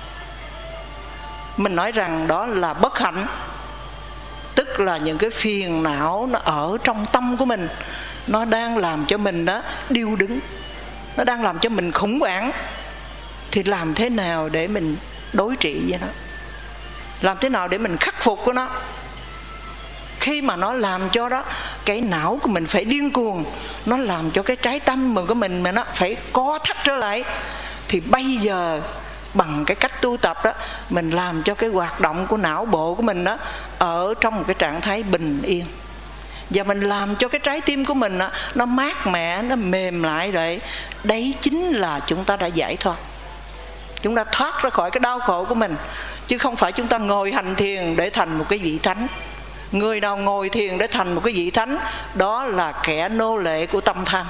[SPEAKER 1] mình nói rằng đó là bất hạnh. Tức là những cái phiền não nó ở trong tâm của mình, nó đang làm cho mình đó điêu đứng, nó đang làm cho mình khủng hoảng. Thì làm thế nào để mình đối trị với nó? Làm thế nào để mình khắc phục của nó? Khi mà nó làm cho đó cái não của mình phải điên cuồng, nó làm cho cái trái tâm của mình mà nó phải co thắt trở lại, thì bây giờ bằng cái cách tu tập đó, mình làm cho cái hoạt động của não bộ của mình đó ở trong một cái trạng thái bình yên. Và mình làm cho cái trái tim của mình đó, nó mát mẻ, nó mềm lại rồi. Đấy chính là chúng ta đã giải thoát. Chúng ta thoát ra khỏi cái đau khổ của mình. Chứ không phải chúng ta ngồi hành thiền để thành một cái vị thánh. Người nào ngồi thiền để thành một cái vị thánh, đó là kẻ nô lệ của tâm tham,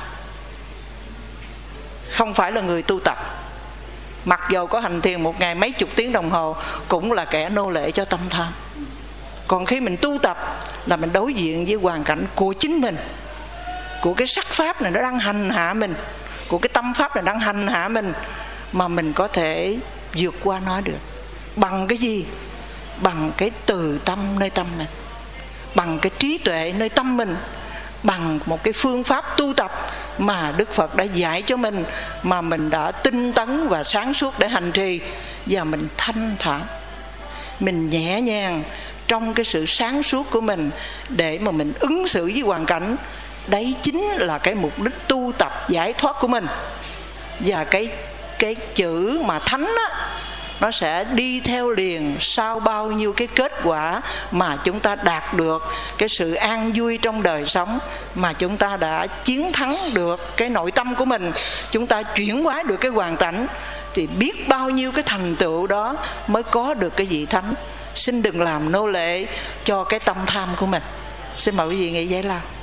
[SPEAKER 1] không phải là người tu tập. Mặc dầu có hành thiền một ngày mấy chục tiếng đồng hồ, cũng là kẻ nô lệ cho tâm tham. Còn khi mình tu tập là mình đối diện với hoàn cảnh của chính mình, của cái sắc pháp này nó đang hành hạ mình, của cái tâm pháp này đang hành hạ mình, mà mình có thể vượt qua nó được. Bằng cái gì? Bằng cái từ tâm nơi tâm mình, bằng cái trí tuệ nơi tâm mình, bằng một cái phương pháp tu tập mà Đức Phật đã dạy cho mình, mà mình đã tinh tấn và sáng suốt để hành trì. Và mình thanh thản, mình nhẹ nhàng trong cái sự sáng suốt của mình, để mà mình ứng xử với hoàn cảnh. đấy chính là cái mục đích tu tập giải thoát của mình. Và cái chữ mà thánh á, nó sẽ đi theo liền sau bao nhiêu cái kết quả mà chúng ta đạt được, cái sự an vui trong đời sống, mà chúng ta đã chiến thắng được cái nội tâm của mình, chúng ta chuyển hóa được cái hoàn cảnh, thì biết bao nhiêu cái thành tựu đó mới có được cái vị thánh. Xin đừng làm nô lệ cho cái tâm tham của mình. Xin mời quý vị nghĩ giải lao.